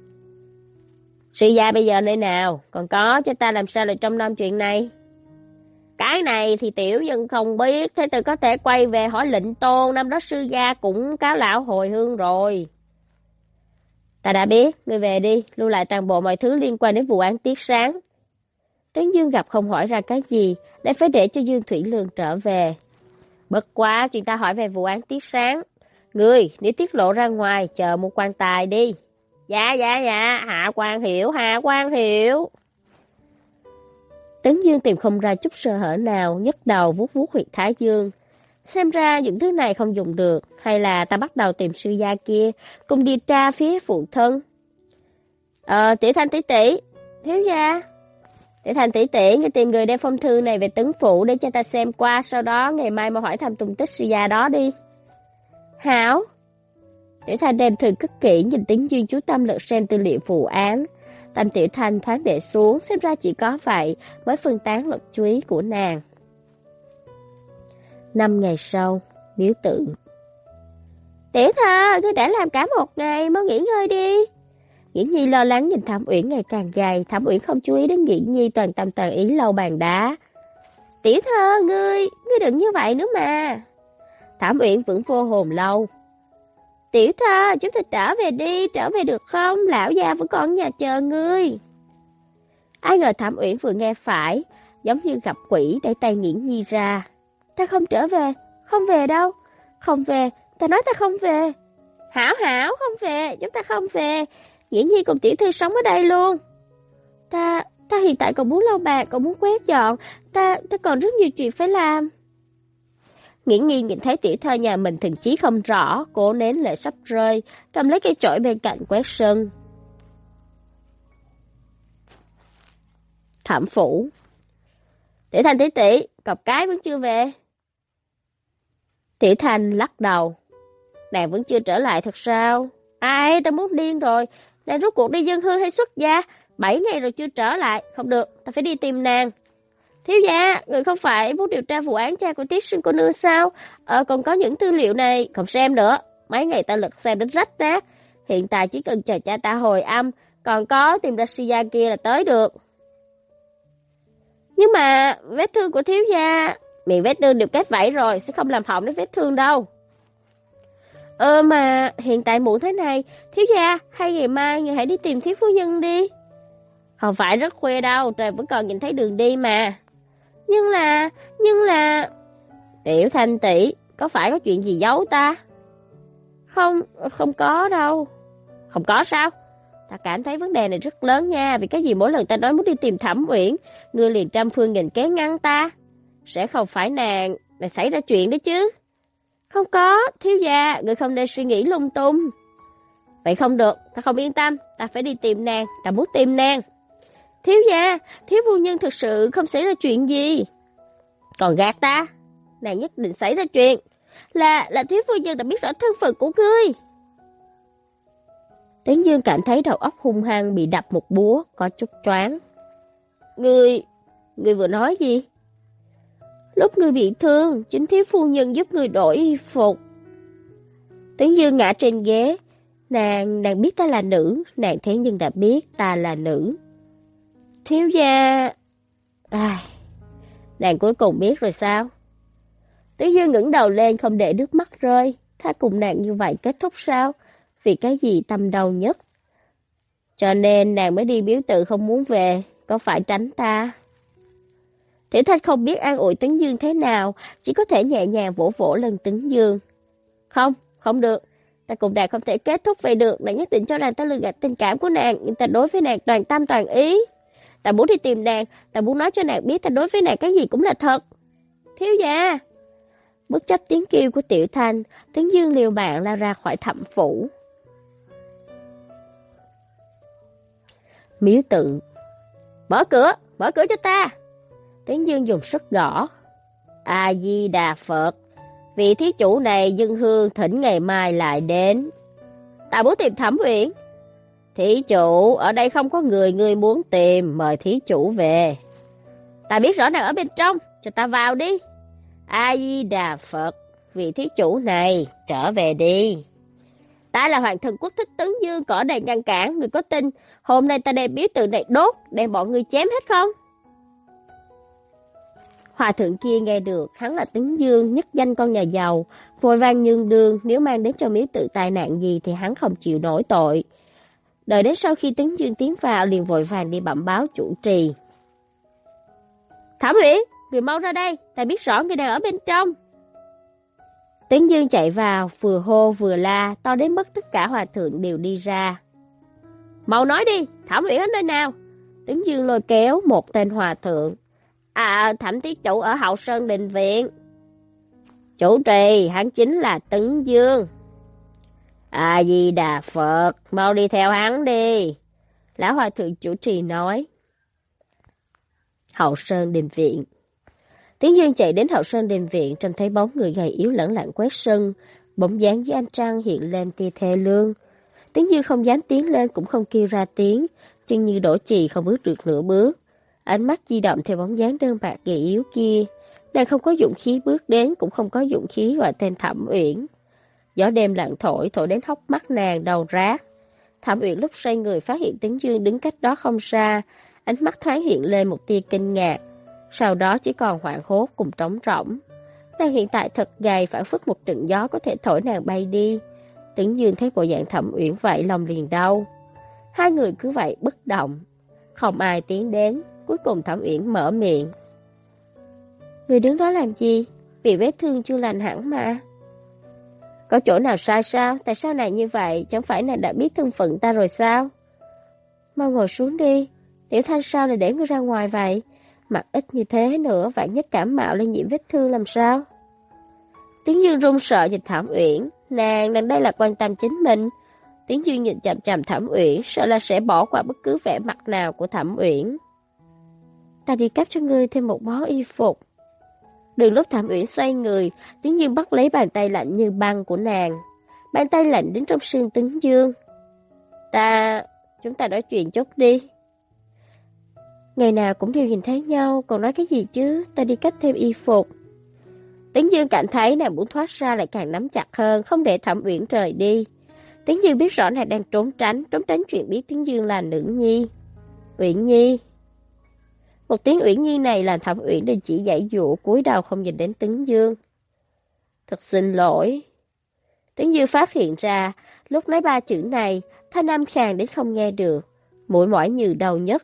Sư gia bây giờ nơi nào? Còn có cho ta làm sao lại trong năm chuyện này? Cái này thì tiểu nhân không biết, thế tử có thể quay về hỏi Lệnh Tôn, năm đó sư gia cũng cáo lão hồi hương rồi. Ta đã biết, ngươi về đi, lưu lại toàn bộ mọi thứ liên quan đến vụ án Tiết Sáng. Tấn Dương gặp không hỏi ra cái gì, lại phải để cho Dương Thủy Lương trở về. Bất quá, chuyện ta hỏi về vụ án Tiết Sáng. Ngươi, nếu tiết lộ ra ngoài, chờ một quan tài đi. Dạ, hạ quan hiểu. Tấn Dương tìm không ra chút sơ hở nào, nhấc đầu vuốt vuốt huyệt thái dương. Xem ra những thứ này không dùng được, hay là ta bắt đầu tìm sư gia kia, cùng điều tra phía phụ thân. Tiểu Thanh tỷ tỷ, thiếu gia. Tiểu Thanh tỷ tỷ, ngươi tìm người đem phong thư này về Tấn phủ để cho ta xem qua, sau đó ngày mai mà hỏi thăm tung tích sư gia đó đi. Hảo. Tiểu Thanh đem thư cất kỹ, nhìn Tấn Dương chú tâm lật xem tư liệu vụ án. Tâm Tiểu Thanh thoáng để xuống, xem ra chỉ có vậy mới phân tán lực chú ý của nàng. 5 ngày sau, miếu tự. Tiểu Thơ, ngươi đã làm cả một ngày, mau nghỉ ngơi đi. Nghiễn Nhi lo lắng nhìn Thẩm Uyển ngày càng gầy, Thẩm Uyển không chú ý đến Nghiễn Nhi, toàn tâm toàn ý lau bàn đá. Tiểu Thơ, ngươi đừng như vậy nữa mà. Thẩm Uyển vẫn vô hồn lau. Tiểu Thơ, chúng ta trở về đi, trở về được không? Lão gia vẫn còn ở nhà chờ ngươi. Ai ngờ Thẩm Uyển vừa nghe phải, giống như gặp quỷ, đẩy tay Nghiễn Nhi ra. Ta không trở về, không về đâu. Không về, ta nói ta không về. Hảo, không về, chúng ta không về. Nghiễn Nhi cùng tiểu thư sống ở đây luôn. Ta hiện tại còn muốn lau bàn, còn muốn quét dọn. Ta còn rất nhiều chuyện phải làm. Nghiễn Nhi nhìn thấy tiểu thơ nhà mình thần chí không rõ, cố nén lệ sắp rơi, cầm lấy cây chổi bên cạnh quét sân. Thẩm phủ. Tiểu Thanh tỷ tỷ, cọc cái vẫn chưa về. Tiểu Thanh lắc đầu. Nàng vẫn chưa trở lại thật sao? Ai, ta muốn điên rồi. Nàng rốt cuộc đi dân hương hay xuất gia? 7 ngày rồi chưa trở lại. Không được, ta phải đi tìm nàng. Thiếu gia, người không phải muốn điều tra vụ án cha của Tiết Sinh cô nương sao? Còn có những tư liệu này, không xem nữa. Mấy ngày ta lật xem đến rách nát. Hiện tại chỉ cần chờ cha ta hồi âm, còn có tìm ra Sia kia là tới được. Nhưng mà vết thương của thiếu gia, miệng vết thương đều kết vảy rồi, sẽ không làm hỏng đến vết thương đâu. Mà hiện tại muộn thế này, thiếu gia, hay ngày mai người hãy đi tìm thiếu phu nhân đi. Không phải rất khuya đâu, trời vẫn còn nhìn thấy đường đi mà. Nhưng là... Tiểu Thanh tỷ, có phải có chuyện gì giấu ta? Không có đâu. Không có sao? Ta cảm thấy vấn đề này rất lớn nha, vì cái gì mỗi lần ta nói muốn đi tìm Thẩm Uyển, ngươi liền trăm phương nghìn kế ngăn ta. Sẽ không phải nàng lại xảy ra chuyện đấy chứ? Không có, thiếu gia, ngươi không nên suy nghĩ lung tung. Vậy không được, ta không yên tâm, ta phải đi tìm nàng, ta muốn tìm nàng. Thiếu gia, thiếu phu nhân thực sự không xảy ra chuyện gì. Còn gạt ta, nàng nhất định xảy ra chuyện. Là thiếu phu nhân đã biết rõ thân phận của ngươi. Tấn Dương cảm thấy đầu óc hung hăng bị đập một búa, có chút choáng. Ngươi vừa nói gì? Lúc ngươi bị thương, chính thiếu phu nhân giúp ngươi đổi y phục. Tấn Dương ngã trên ghế. Nàng biết ta là nữ, nàng thế nhưng đã biết ta là nữ. Thiếu gia... nàng cuối cùng biết rồi sao? Tấn Dương ngẩng đầu lên không để nước mắt rơi. Tha cùng nàng như vậy kết thúc sao? Vì cái gì tâm đau nhất? Cho nên nàng mới đi biếu tự không muốn về, có phải tránh ta? Tiểu Thanh không biết an ủi Tấn Dương thế nào, chỉ có thể nhẹ nhàng vỗ vỗ lưng Tấn Dương. Không được, ta cùng nàng không thể kết thúc vậy được, nàng nhất định cho rằng ta lừa gạt tình cảm của nàng, nhưng ta đối với nàng toàn tâm toàn ý. Ta muốn đi tìm nàng, ta muốn nói cho nàng biết ta đối với nàng cái gì cũng là thật. Thiếu gia! Bất chấp tiếng kêu của Tiểu Thanh, Tấn Dương liều mạng lao ra khỏi Thẩm phủ. Miếu tự. Mở cửa cho ta. Tấn Dương dùng sức gõ. A Di Đà Phật, vị thí chủ này dân hương thỉnh ngày mai lại đến. Ta muốn tìm Thẩm Uyển. Thí chủ, ở đây không có người ngươi muốn tìm, mời thí chủ về. Ta biết rõ nàng ở bên trong, cho ta vào đi. A Di Đà Phật, vị thí chủ này trở về đi. Ta là Hoàng Thần Quốc Thích Tấn Dương, có ở đây ngăn cản, người có tin hôm nay ta đem biếu tự này đốt, đem bọn người chém hết không? Hòa thượng kia nghe được, hắn là Tấn Dương, nhất danh con nhà giàu, vội vàng nhường đường, nếu mang đến cho miếu tự tai nạn gì thì hắn không chịu nổi tội. Đợi đến sau khi Tấn Dương tiến vào, liền vội vàng đi bẩm báo chủ trì. Thẩm Uyển, người mau ra đây, ta biết rõ người đang ở bên trong. Tấn Dương chạy vào, vừa hô vừa la, to đến mức tất cả hòa thượng đều đi ra. Mau nói đi, Thẩm Uyển ở nơi nào? Tấn Dương lôi kéo một tên hòa thượng. Thẩm thí chủ ở Hậu Sơn Đình Viện. Chủ trì, hắn chính là Tấn Dương. A-di-đà Phật, mau đi theo hắn đi. Lão hòa thượng chủ trì nói. Hậu Sơn Đình Viện. Tấn Dương chạy đến Hậu Sơn Đình Viện, trông thấy bóng người gầy yếu lẳng lặng quét sân, bóng dáng dưới ánh trăng hiện lên tia thê lương. Tấn Dương không dám tiến lên cũng không kêu ra tiếng, chân như đổ chì không bước được nửa bước. Ánh mắt di động theo bóng dáng đơn bạc gầy yếu kia, nàng không có dũng khí bước đến, cũng không có dũng khí gọi tên Thẩm Uyển. Gió đêm lặng thổi đến hốc mắt nàng đầu rát. Thẩm Uyển lúc xoay người phát hiện Tấn Dương đứng cách đó không xa, ánh mắt thoáng hiện lên một tia kinh ngạc, sau đó chỉ còn hoảng hốt cùng trống rỗng. Nàng hiện tại thật gầy, phảng phất một trận gió có thể thổi nàng bay đi. Tấn Dương thấy bộ dạng Thẩm Uyển vậy lòng liền đau. Hai người cứ vậy bất động, không ai tiến đến. Cuối cùng Thẩm Uyển mở miệng. Người đứng đó làm gì? Vì vết thương chưa lành hẳn mà. Có chỗ nào sai sao? Tại sao nàng như vậy? Chẳng phải nàng đã biết thân phận ta rồi sao? Mau ngồi xuống đi. Tiểu Thanh sao lại để ngươi ra ngoài vậy? Mặc ít như thế nữa, vạn nhất cảm mạo lên nhiễm vết thương làm sao? Tiến Dương run sợ nhìn Thẩm Uyển. Nàng đây là quan tâm chính mình. Tiến Dương nhìn chằm chằm Thẩm Uyển, sợ là sẽ bỏ qua bất cứ vẻ mặt nào của Thẩm Uyển. Ta đi cấp cho ngươi thêm một món y phục. Đường lúc Thẩm Uyển xoay người, Tiến Dương bắt lấy bàn tay lạnh như băng của nàng. Bàn tay lạnh đến trong xương Tiến Dương. Chúng ta nói chuyện chút đi. Ngày nào cũng đều nhìn thấy nhau, còn nói cái gì chứ? Ta đi cấp thêm y phục. Tiến Dương cảm thấy nàng muốn thoát ra lại càng nắm chặt hơn, không để Thẩm Uyển rời đi. Tiến Dương biết rõ nàng đang trốn tránh chuyện biết Tiến Dương là nữ nhi. Uyển Nhi. Một tiếng Uyển Nhi này làm Thẩm Uyển đình chỉ giãy giụa, cúi đầu không nhìn đến Tấn Dương. Thật xin lỗi. Tấn Dương phát hiện ra, lúc nói ba chữ này, thanh âm khàn đến không nghe được, mũi mỏi như đầu nhất.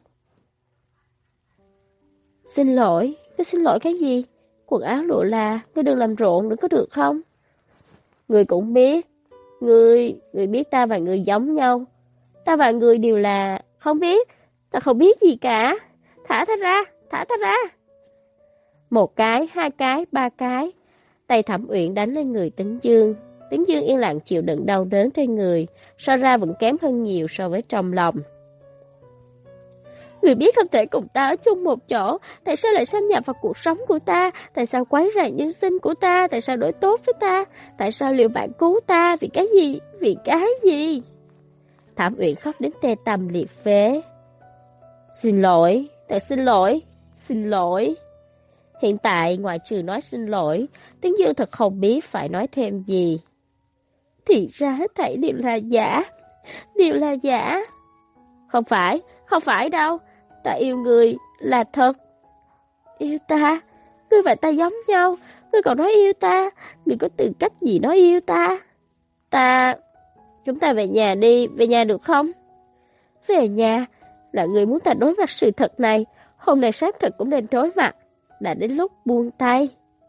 Xin lỗi? Ngươi xin lỗi cái gì? Quần áo lụa là, ngươi đừng làm rộn nữa có được không? Ngươi cũng biết, ngươi biết ta và ngươi giống nhau. Ta và ngươi đều là, không biết, ta không biết gì cả. Thả ta ra. Một cái, hai cái, ba cái. Tay Thẩm Uyển đánh lên người Tấn Dương. Tấn Dương yên lặng chịu đựng đau đớn trên người, so ra vẫn kém hơn nhiều so với trong lòng. Người biết không thể cùng ta ở chung một chỗ, tại sao lại xâm nhập vào cuộc sống của ta? Tại sao quấy rầy nhân sinh của ta? Tại sao đối tốt với ta? Tại sao liều bạn cứu ta? Vì cái gì? Vì cái gì? Thẩm Uyển khóc đến tê tâm liệt phế. Xin lỗi, thật xin lỗi. Hiện tại ngoại trừ nói xin lỗi, Tấn Dương thật không biết phải nói thêm gì. Thì ra hết thảy đều là giả. Không phải đâu, ta yêu người là thật. Yêu ta? Ngươi và ta giống nhau, ngươi còn nói yêu ta, ngươi có tư cách gì nói yêu ta? Chúng ta về nhà đi, về nhà được không? Về nhà? Là người muốn ta đối mặt sự thật này, hôm nay xác thực cũng nên đối mặt, đã đến lúc buông tay.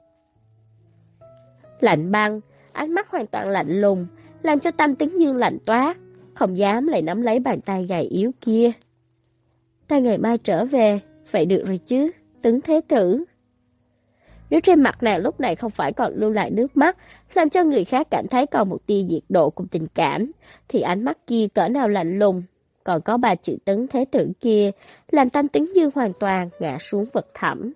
Lạnh băng, ánh mắt hoàn toàn lạnh lùng, làm cho tâm Tấn Dương lạnh toát, không dám lại nắm lấy bàn tay gầy yếu kia. Ta ngày mai trở về, vậy được rồi chứ, Tấn Thế Tử. Nếu trên mặt nàng lúc này không phải còn lưu lại nước mắt, làm cho người khác cảm thấy còn một tia nhiệt độ cùng tình cảm, thì ánh mắt kia cỡ nào lạnh lùng, còn có ba chữ Tấn Thế Tử kia, làm tâm Tấn Dương hoàn toàn ngã xuống vực thẳm.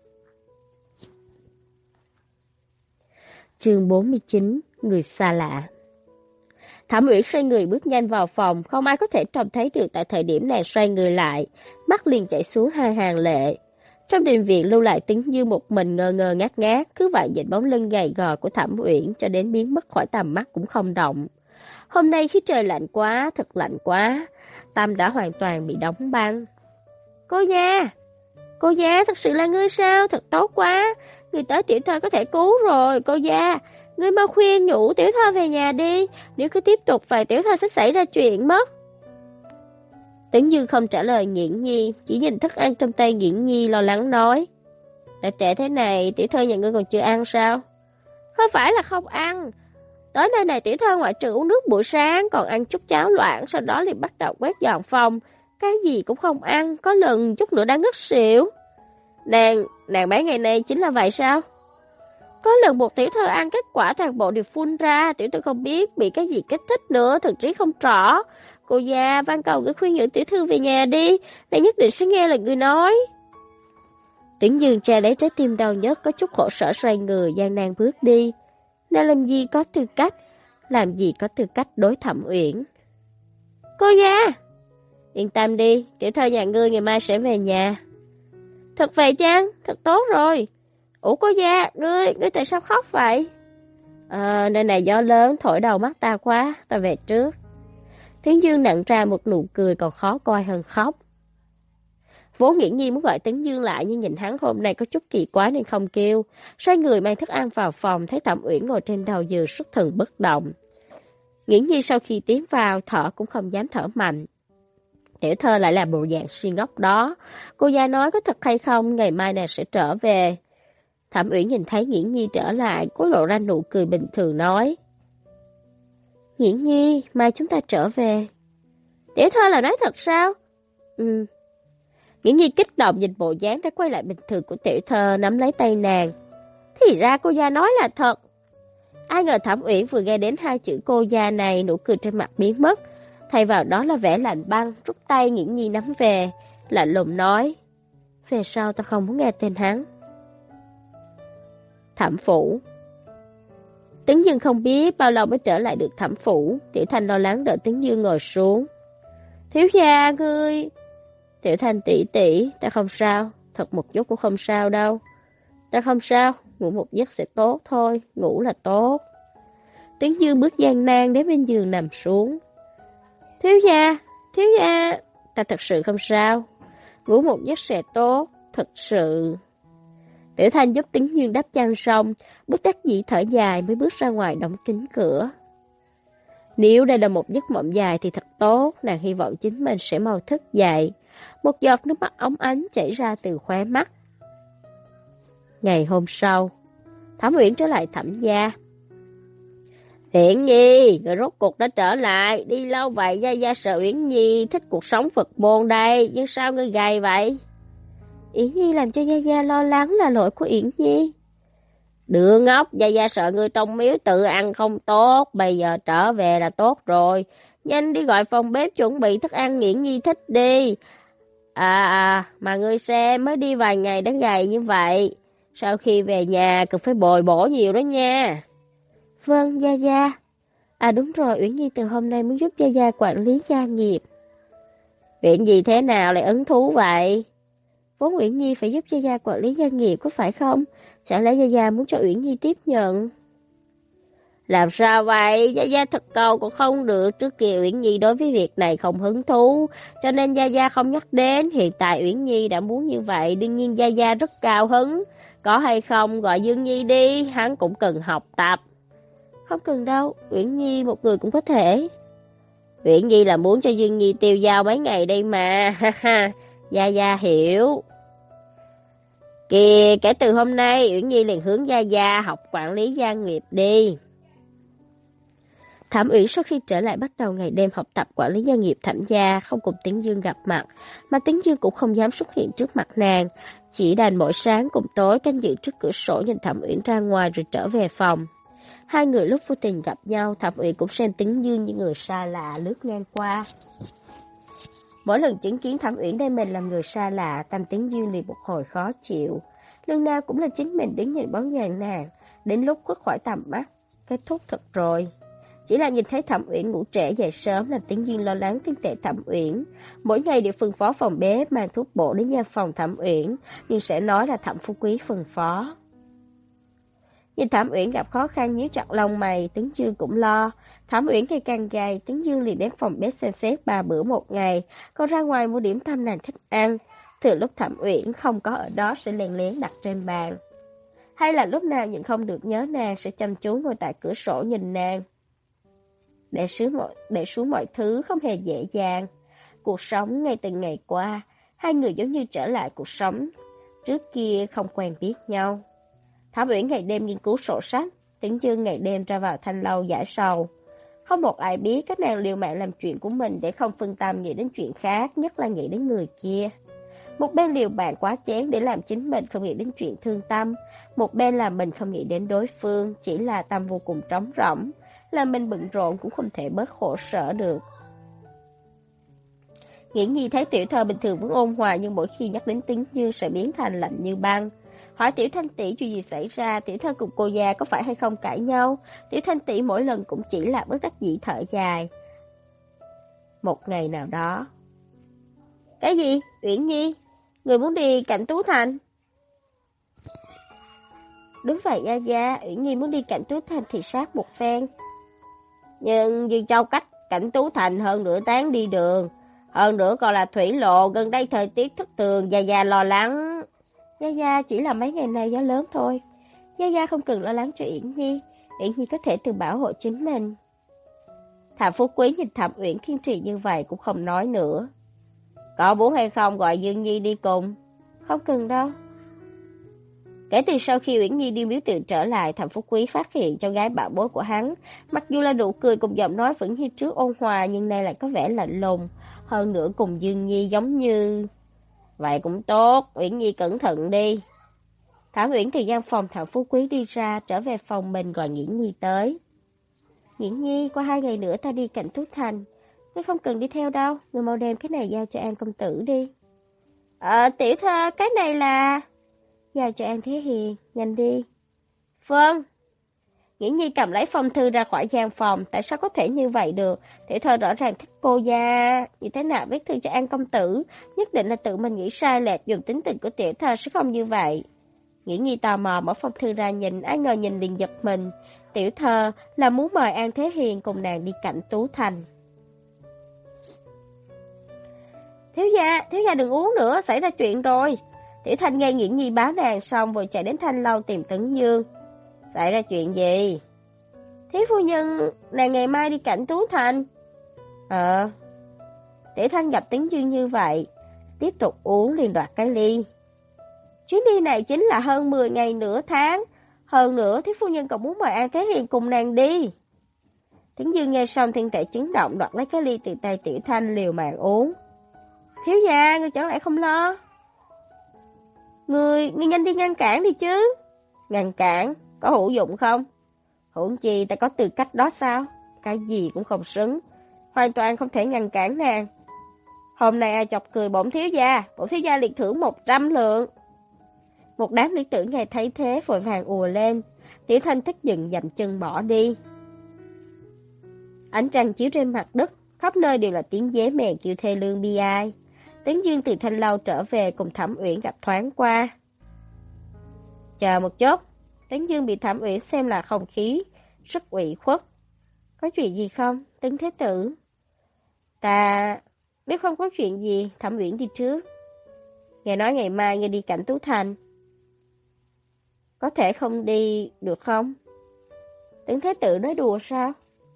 Chương 49, người xa lạ. Thẩm Uyển xoay người bước nhanh vào phòng, không ai có thể trông thấy được tại thời điểm nàng xoay người lại, mắt liền chảy xuống hai hàng lệ. Trong đình viện lưu lại Tấn Dương một mình ngơ ngơ ngác ngác, cứ vậy nhìn bóng lưng gầy gò của Thẩm Uyển cho đến biến mất khỏi tầm mắt cũng không động. Hôm nay khí trời lạnh quá, thật lạnh quá, tâm đã hoàn toàn bị đóng băng. Cô gia, thật sự là ngươi sao? Thật tốt quá, người tới tiểu thơ có thể cứu rồi, cô gia. Ngươi mau khuyên nhủ tiểu thơ về nhà đi, nếu cứ tiếp tục vậy tiểu thơ sẽ xảy ra chuyện mất. Tấn Dương không trả lời Nghiễn Nhi, chỉ nhìn thức ăn trong tay Nghiễn Nhi lo lắng nói. Đã trễ thế này, tiểu thơ nhà ngươi còn chưa ăn sao? Không phải là không ăn. Tới nơi này tiểu thơ ngoại trừ uống nước buổi sáng, còn ăn chút cháo loãng, sau đó liền bắt đầu quét dọn phòng. Cái gì cũng không ăn, có lần chút nữa đã ngất xỉu. Nàng mấy ngày nay chính là vậy sao? Có lần một tiểu thư ăn kết quả toàn bộ đều phun ra, tiểu thư không biết bị cái gì kích thích nữa, thần trí không rõ. Cô già, van cầu người khuyên nhủ tiểu thư về nhà đi, nàng nhất định sẽ nghe lời người nói. Tưởng Dương che lấy trái tim đau nhức, có chút khổ sở xoay người, gian nan bước đi. Nàng làm gì có tư cách đối Thẩm Uyển. Cô già, yên tâm đi, tiểu thư nhà ngươi ngày mai sẽ về nhà. Thật vậy chăng? Thật tốt rồi. Ủa cô già, ngươi tại sao khóc vậy? Nơi này gió lớn thổi đầu mắt ta quá, ta về trước. Tấn Dương nặn ra một nụ cười còn khó coi hơn khóc. Vốn Nghiễn Nhi muốn gọi Tấn Dương lại nhưng nhìn hắn hôm nay có chút kỳ quái nên không kêu. Xoay người mang thức ăn vào phòng, thấy Thẩm Uyển ngồi trên đầu giường xuất thần bất động. Nghiễn Nhi sau khi tiến vào thở cũng không dám thở mạnh. Tiểu thơ lại là bộ dạng si ngốc đó. Cô già nói có thật hay không, ngày mai nàng sẽ trở về. Thẩm Uyển nhìn thấy Nghiễn Nhi trở lại, cố lộ ra nụ cười bình thường nói. Nghiễn Nhi, mai chúng ta trở về. Tiểu thơ là nói thật sao? Nghiễn Nhi kích động nhìn bộ dáng đã quay lại bình thường của tiểu thơ, nắm lấy tay nàng. Thì ra cô già nói là thật. Ai ngờ Thẩm Uyển vừa nghe đến hai chữ cô già này, nụ cười trên mặt biến mất. Thay vào đó là vẻ lạnh băng, rút tay Nghiễn Nhi nắm về, lạnh lùng nói. Về sau ta không muốn nghe tên hắn. Thẩm phủ. Tấn Dương không biết bao lâu mới trở lại được Thẩm phủ. Tiểu Thanh lo lắng đợi Tấn Dương ngồi xuống. Thiếu gia ngươi. Tiểu Thanh tỷ tỷ, ta không sao, thật một chút cũng không sao đâu. Ta không sao, ngủ một giấc sẽ tốt thôi, ngủ là tốt. Tấn Dương bước gian nan đến bên giường nằm xuống. Thiếu gia, ta thật sự không sao, ngủ một giấc sẽ tốt, thật sự. Tiểu Thanh giúp Tấn Dương đắp chăn xong, bất đắc dĩ thở dài mới bước ra ngoài đóng kín cửa. Nếu đây là một giấc mộng dài thì thật tốt, nàng hy vọng chính mình sẽ mau thức dậy. Một giọt nước mắt óng ánh chảy ra từ khóe mắt. Ngày hôm sau, Thẩm Uyển trở lại Thẩm gia. Uyển Nhi, người rốt cuộc đã trở lại, đi lâu vậy gia gia sợ Uyển Nhi thích cuộc sống Phật môn đây, nhưng sao ngươi gầy vậy? Uyển Nhi làm cho gia gia lo lắng là lỗi của Uyển Nhi. Đứa ngốc, gia gia sợ ngươi trong miếu tự ăn không tốt, bây giờ trở về là tốt rồi. Nhanh đi gọi phòng bếp chuẩn bị thức ăn Uyển Nhi thích đi. Mà ngươi xem mới đi vài ngày đã gầy như vậy. Sau khi về nhà cần phải bồi bổ nhiều đó nha. Vâng, gia gia. Đúng rồi, Uyển Nhi từ hôm nay muốn giúp gia gia quản lý gia nghiệp. Chuyện gì thế nào lại hứng thú vậy? Vốn Uyển Nhi phải giúp gia gia quản lý gia nghiệp có phải không? Chẳng lẽ gia gia muốn cho Uyển Nhi tiếp nhận? Làm sao vậy? Gia gia thật cầu cũng không được. Trước kia Uyển Nhi đối với việc này không hứng thú, cho nên gia gia không nhắc đến. Hiện tại Uyển Nhi đã muốn như vậy, đương nhiên gia gia rất cao hứng. Có hay không gọi Dương Nhi đi, hắn cũng cần học tập. Không cần đâu, Uyển Nhi một người cũng có thể. Uyển Nhi là muốn cho Dương Nhi tiêu dao mấy ngày đây mà. Gia gia hiểu. Kìa, kể từ hôm nay Uyển Nhi liền hướng gia gia học quản lý gia nghiệp đi. Thẩm Uyển sau khi trở lại bắt đầu ngày đêm học tập quản lý gia nghiệp Thẩm gia, không cùng Tấn Dương gặp mặt, mà Tấn Dương cũng không dám xuất hiện trước mặt nàng, chỉ đành mỗi sáng cùng tối canh giữ trước cửa sổ nhìn Thẩm Uyển ra ngoài rồi trở về phòng. Hai người lúc vô tình gặp nhau, Thẩm Uyển cũng xem Tấn Dương như người xa lạ lướt ngang qua. Mỗi lần chứng kiến Thẩm Uyển đem mình làm người xa lạ, tâm Tấn Dương liền một hồi khó chịu. Lần nào cũng là chính mình đứng nhìn bóng dáng nàng, đến lúc khuất khỏi tầm mắt, kết thúc thật rồi. Chỉ là nhìn thấy Thẩm Uyển ngủ trễ dậy sớm làm Tấn Dương lo lắng tiếng tệ Thẩm Uyển. Mỗi ngày đều phân phó phòng bếp mang thuốc bổ đến nhà phòng Thẩm Uyển, nhưng sẽ nói là Thẩm Phú Quý phân phó. Nhìn Thẩm Uyển gặp khó khăn nhíu chặt lông mày, Tấn Dương cũng lo. Thẩm Uyển ngày càng gầy, Tấn Dương liền đến phòng bếp xem xét 3 bữa một ngày, còn ra ngoài mua điểm tâm nàng thích ăn. Từ lúc Thẩm Uyển không có ở đó sẽ lén lén đặt trên bàn. Hay là lúc nào nhìn không được nhớ nàng sẽ chăm chú ngồi tại cửa sổ nhìn nàng. Để xuống mọi thứ không hề dễ dàng. Cuộc sống ngày từng ngày qua, hai người giống như trở lại cuộc sống trước kia không quen biết nhau. Thẩm Uyển ngày đêm nghiên cứu sổ sách, Tấn Dương ngày đêm ra vào thanh lâu giải sầu. Không một ai biết các nàng liều mạng làm chuyện của mình để không phân tâm nghĩ đến chuyện khác, nhất là nghĩ đến người kia. Một bên liều mạng quá chén để làm chính mình không nghĩ đến chuyện thương tâm, một bên là mình không nghĩ đến đối phương, chỉ là tâm vô cùng trống rỗng, là mình bận rộn cũng không thể bớt khổ sở được. Nghiễn Nhi thấy Tiểu Thơ bình thường vẫn ôn hòa, nhưng mỗi khi nhắc đến Tĩnh Dương sẽ biến thành lạnh như băng. Hỏi Tiểu Thanh tỷ chuyện gì xảy ra, Tiểu Thơ cùng cô già có phải hay không cãi nhau. Tiểu Thanh tỷ mỗi lần cũng chỉ là bất đắc dĩ thở dài. Một ngày nào đó. Cái gì? Uyển Nhi, người muốn đi Cảnh Tú Thành? Đúng vậy Gia Gia, Uyển Nhi muốn đi Cảnh Tú Thành thị sát một phen. Nhưng Dương Châu cách Cảnh Tú Thành hơn nửa tháng đi đường. Hơn nữa còn là thủy lộ, gần đây thời tiết thất thường, Gia Gia lo lắng. Gia Gia chỉ là mấy ngày nay gió lớn thôi. Gia Gia không cần lo lắng cho Uyển Nhi, Uyển Nhi có thể tự bảo hộ chính mình. Thẩm Phú Quý nhìn Thẩm Uyển kiên trì như vậy cũng không nói nữa. Có muốn hay không gọi Dương Nhi đi cùng? Không cần đâu. Kể từ sau khi Uyển Nhi đi miếu tự trở lại, Thẩm Phú Quý phát hiện cháu gái bảo bối của hắn, mặc dù là nụ cười cùng giọng nói vẫn như trước ôn hòa, nhưng nay lại có vẻ lạnh lùng. Hơn nữa cùng Dương Nhi giống như... Vậy cũng tốt, Uyển Nhi cẩn thận đi. Thẩm Uyển từ gian phòng Thẩm Phú Quý đi ra, trở về phòng mình gọi Nghiễn Nhi tới. Nghiễn Nhi, qua 2 ngày nữa ta đi Cảnh Tú Thành. Ngươi không cần đi theo đâu, ngươi mau đem cái này giao cho An công tử đi. Tiểu Thơ, cái này là... Giao cho An Thế Hiền, nhanh đi. Vâng. Nghiễn Nhi cầm lấy phong thư ra khỏi gian phòng, tại sao có thể như vậy được? Tiểu Thơ rõ ràng thích cô gia, như thế nào viết thư cho An công tử, nhất định là tự mình nghĩ sai lệch, dùng tính tình của Tiểu Thơ sẽ không như vậy. Nghiễn Nhi tò mò mở phong thư ra nhìn, ai ngờ nhìn liền giật mình. Tiểu Thơ là muốn mời An Thế Hiền cùng nàng đi Cảnh Tú Thành. Thiếu gia đừng uống nữa, xảy ra chuyện rồi. Tiểu Thanh nghe Nghiễn Nhi báo nàng xong vội chạy đến Thanh lâu tìm Tấn Dương. Xảy ra chuyện gì? Thiếu phu nhân, nàng ngày mai đi Cảnh Tú Thành. Tiểu Thanh gặp Tấn Dương như vậy, tiếp tục uống liền đoạt cái ly. Chuyến đi này chính là hơn 10 ngày nửa tháng. Hơn nữa, thiếu phu nhân còn muốn mời An Thế Hiền cùng nàng đi. Tấn Dương nghe xong thân thể chấn động, đoạt lấy cái ly từ tay Tiểu Thanh liều mạng uống. Thiếu gia, ngươi chẳng lẽ không lo? Ngươi nhanh đi ngăn cản đi chứ. Ngăn cản, có hữu dụng không? Huống chi ta có tư cách đó sao? Cái gì cũng không xứng, hoàn toàn không thể ngăn cản nàng. Hôm nay ai chọc cười bổn thiếu gia liệt thưởng 100 lượng. Một đám lý tử nghe thấy thế vội vàng ùa lên. Tiểu Thanh tức giận dậm chân bỏ đi. Ánh trăng chiếu trên mặt đất, khắp nơi đều là tiếng dế mèn kêu thê lương bi ai. Tấn Dương từ Thanh lâu trở về cùng Thẩm Uyển gặp thoáng qua. Chờ một chút, Tấn Dương bị Thẩm Uyển xem là không khí, rất ủy khuất. Có chuyện gì không, Tấn Thế Tử? Ta biết không có chuyện gì, Thẩm Uyển đi trước. Nghe nói ngày mai ngươi đi Cảnh Tú Thành. Có thể không đi được không? Tấn Thế Tử nói đùa sao?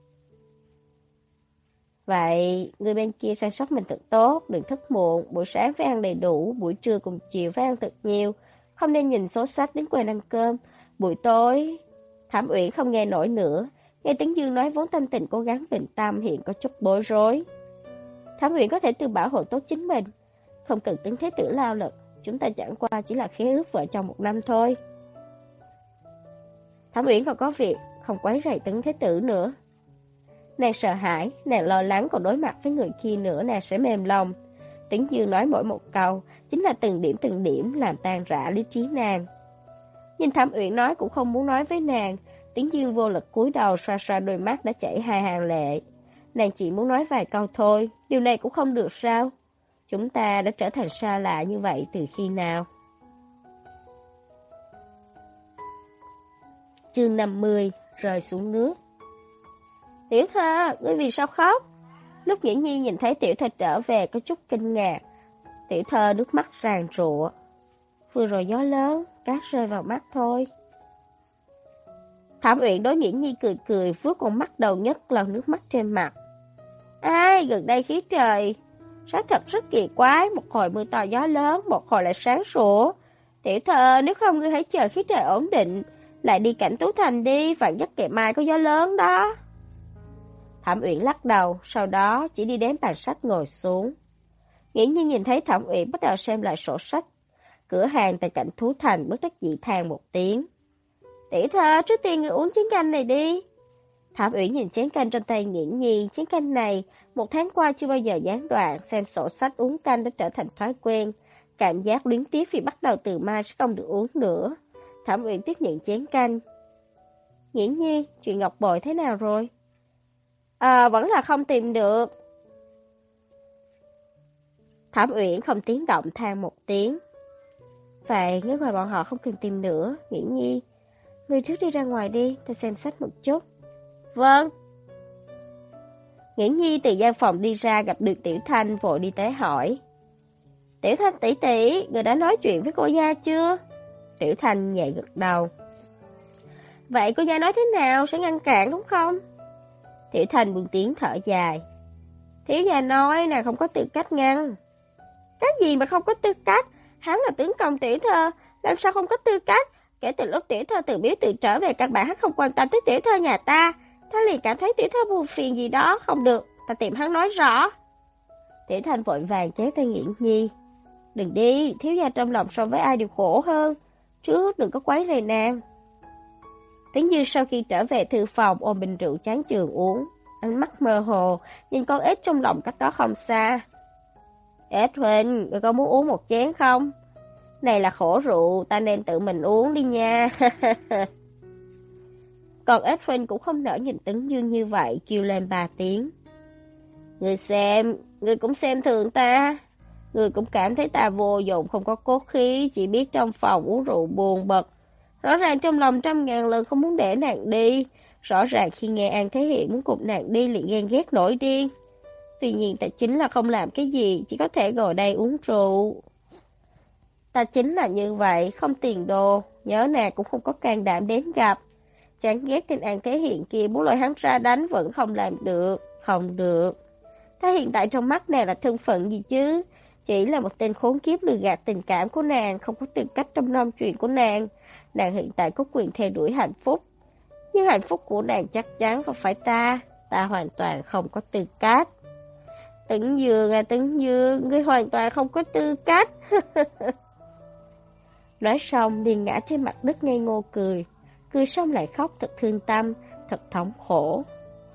Vậy, người bên kia săn sóc mình thật tốt, đừng thức muộn, buổi sáng phải ăn đầy đủ, buổi trưa cùng chiều phải ăn thật nhiều, không nên nhìn số sách đến quên ăn cơm. Buổi tối, Thẩm Uyển không nghe nổi nữa, nghe Tấn Dương nói vốn tâm tình cố gắng bình tâm hiện có chút bối rối. Thẩm Uyển có thể tự bảo hộ tốt chính mình, không cần Tấn Thế Tử lao lực, chúng ta chẳng qua chỉ là khế ước vợ chồng 1 năm thôi. Thẩm Uyển còn có việc, không quấy rầy Tấn Thế Tử nữa. Nàng sợ hãi, nàng lo lắng còn đối mặt với người kia nữa nàng sẽ mềm lòng. Tấn Dương nói mỗi một câu, chính là từng điểm làm tan rã lý trí nàng. Nhìn Thẩm Uyển nói cũng không muốn nói với nàng, Tấn Dương vô lực cúi đầu xoa xoa đôi mắt đã chảy 2 hàng lệ. Nàng chỉ muốn nói vài câu thôi, điều này cũng không được sao? Chúng ta đã trở thành xa lạ như vậy từ khi nào? Chương 50, rơi xuống nước. Tiểu Thơ, ngươi vì sao khóc? Lúc Nghiễn Nhi nhìn thấy Tiểu Thơ trở về có chút kinh ngạc. Tiểu Thơ nước mắt ràn rụa. Vừa rồi gió lớn, cát rơi vào mắt thôi. Thẩm Uyển đối Nghiễn Nhi cười cười, vuốt con mắt đầu nhất lau nước mắt trên mặt. Ai, gần đây khí trời sắc thật rất kỳ quái, một hồi mưa to gió lớn, một hồi lại sáng sủa. Tiểu Thơ, nếu không ngươi hãy chờ khí trời ổn định, lại đi Cảnh Tú Thành đi, vạn nhất ngày mai có gió lớn đó. Thẩm Uyển lắc đầu, sau đó chỉ đi đến bàn sách ngồi xuống. Nghiễm Nhi nhìn thấy Thẩm Uyển bắt đầu xem lại sổ sách. Cửa hàng tại cạnh Thú Thành bất đắc dĩ than một tiếng. Tiểu Thơ, trước tiên người uống chén canh này đi. Thẩm Uyển nhìn chén canh trong tay Nghiễm Nhi, chén canh này 1 tháng qua chưa bao giờ gián đoạn, xem sổ sách uống canh đã trở thành thói quen. Cảm giác luyến tiếc vì bắt đầu từ mai sẽ không được uống nữa. Thẩm Uyển tiếp nhận chén canh. Nghiễm Nhi, chuyện Ngọc Bội thế nào rồi? Vẫn là không tìm được. Thẩm Uyển không tiếng động than một tiếng. Vậy nếu ngoài bọn họ không cần tìm nữa, Nghiễm Nhi, người trước đi ra ngoài đi, ta xem sách một chút. Vâng. Nghiễm Nhi từ gian phòng đi ra gặp được Tiểu Thanh vội đi tới hỏi. Tiểu Thanh tỷ tỷ, người đã nói chuyện với cô gia chưa? Tiểu Thanh nhẹ gật đầu. Vậy cô gia nói thế nào, sẽ ngăn cản đúng không? Tiểu Thanh buông tiếng thở dài. Thiếu gia nói nàng không có tư cách ngăn. Cái gì mà không có tư cách? Hắn là tướng công Tiểu Thơ, làm sao không có tư cách? Kể từ lúc Tiểu Thơ từ biếu tự trở về, căn bản hắn không quan tâm tới Tiểu Thơ nhà ta. Ta liền cảm thấy Tiểu Thơ buồn phiền gì đó, không được, ta tìm hắn nói rõ. Tiểu Thanh vội vàng kéo tay Nghiễm Nhi. Đừng đi, thiếu gia trong lòng so với ai đều khổ hơn. Trước đừng có quấy rầy nàng. Tĩnh Như sau khi trở về thư phòng ôm bình rượu chán chường uống, ánh mắt mơ hồ, nhìn con ếch trong lòng cách đó không xa. Ếch huynh, người có muốn uống một chén không? Này là khổ rượu, ta nên tự mình uống đi nha. Còn ếch huynh cũng không nỡ nhìn Tĩnh Dương như vậy, kêu lên 3 tiếng. Người xem, người cũng xem thường ta. Người cũng cảm thấy ta vô dụng, không có cốt khí, chỉ biết trong phòng uống rượu buồn bực. Rõ ràng trong lòng 100.000 lần không muốn để nàng đi. Rõ ràng khi nghe An Thế Hiện muốn cùng nàng đi liền ghen ghét nổi điên. Tuy nhiên ta chính là không làm cái gì, chỉ có thể ngồi đây uống rượu. Ta chính là như vậy, không tiền đồ, nhớ nàng cũng không có can đảm đến gặp. Chán ghét tên An Thế Hiện kia muốn lôi hắn ra đánh vẫn không làm được, không được. Ta hiện tại trong mắt nàng là thân phận gì chứ? Chỉ là một tên khốn kiếp lừa gạt tình cảm của nàng, không có tư cách trong nom chuyện của nàng. Nàng hiện tại có quyền theo đuổi hạnh phúc. Nhưng hạnh phúc của nàng chắc chắn không phải ta hoàn toàn không có tư cách. Tĩnh Dương à Tĩnh Dương, ngươi hoàn toàn không có tư cách. Nói xong liền ngã trên mặt đất ngây ngô cười. Cười xong lại khóc thật thương tâm, thật thống khổ.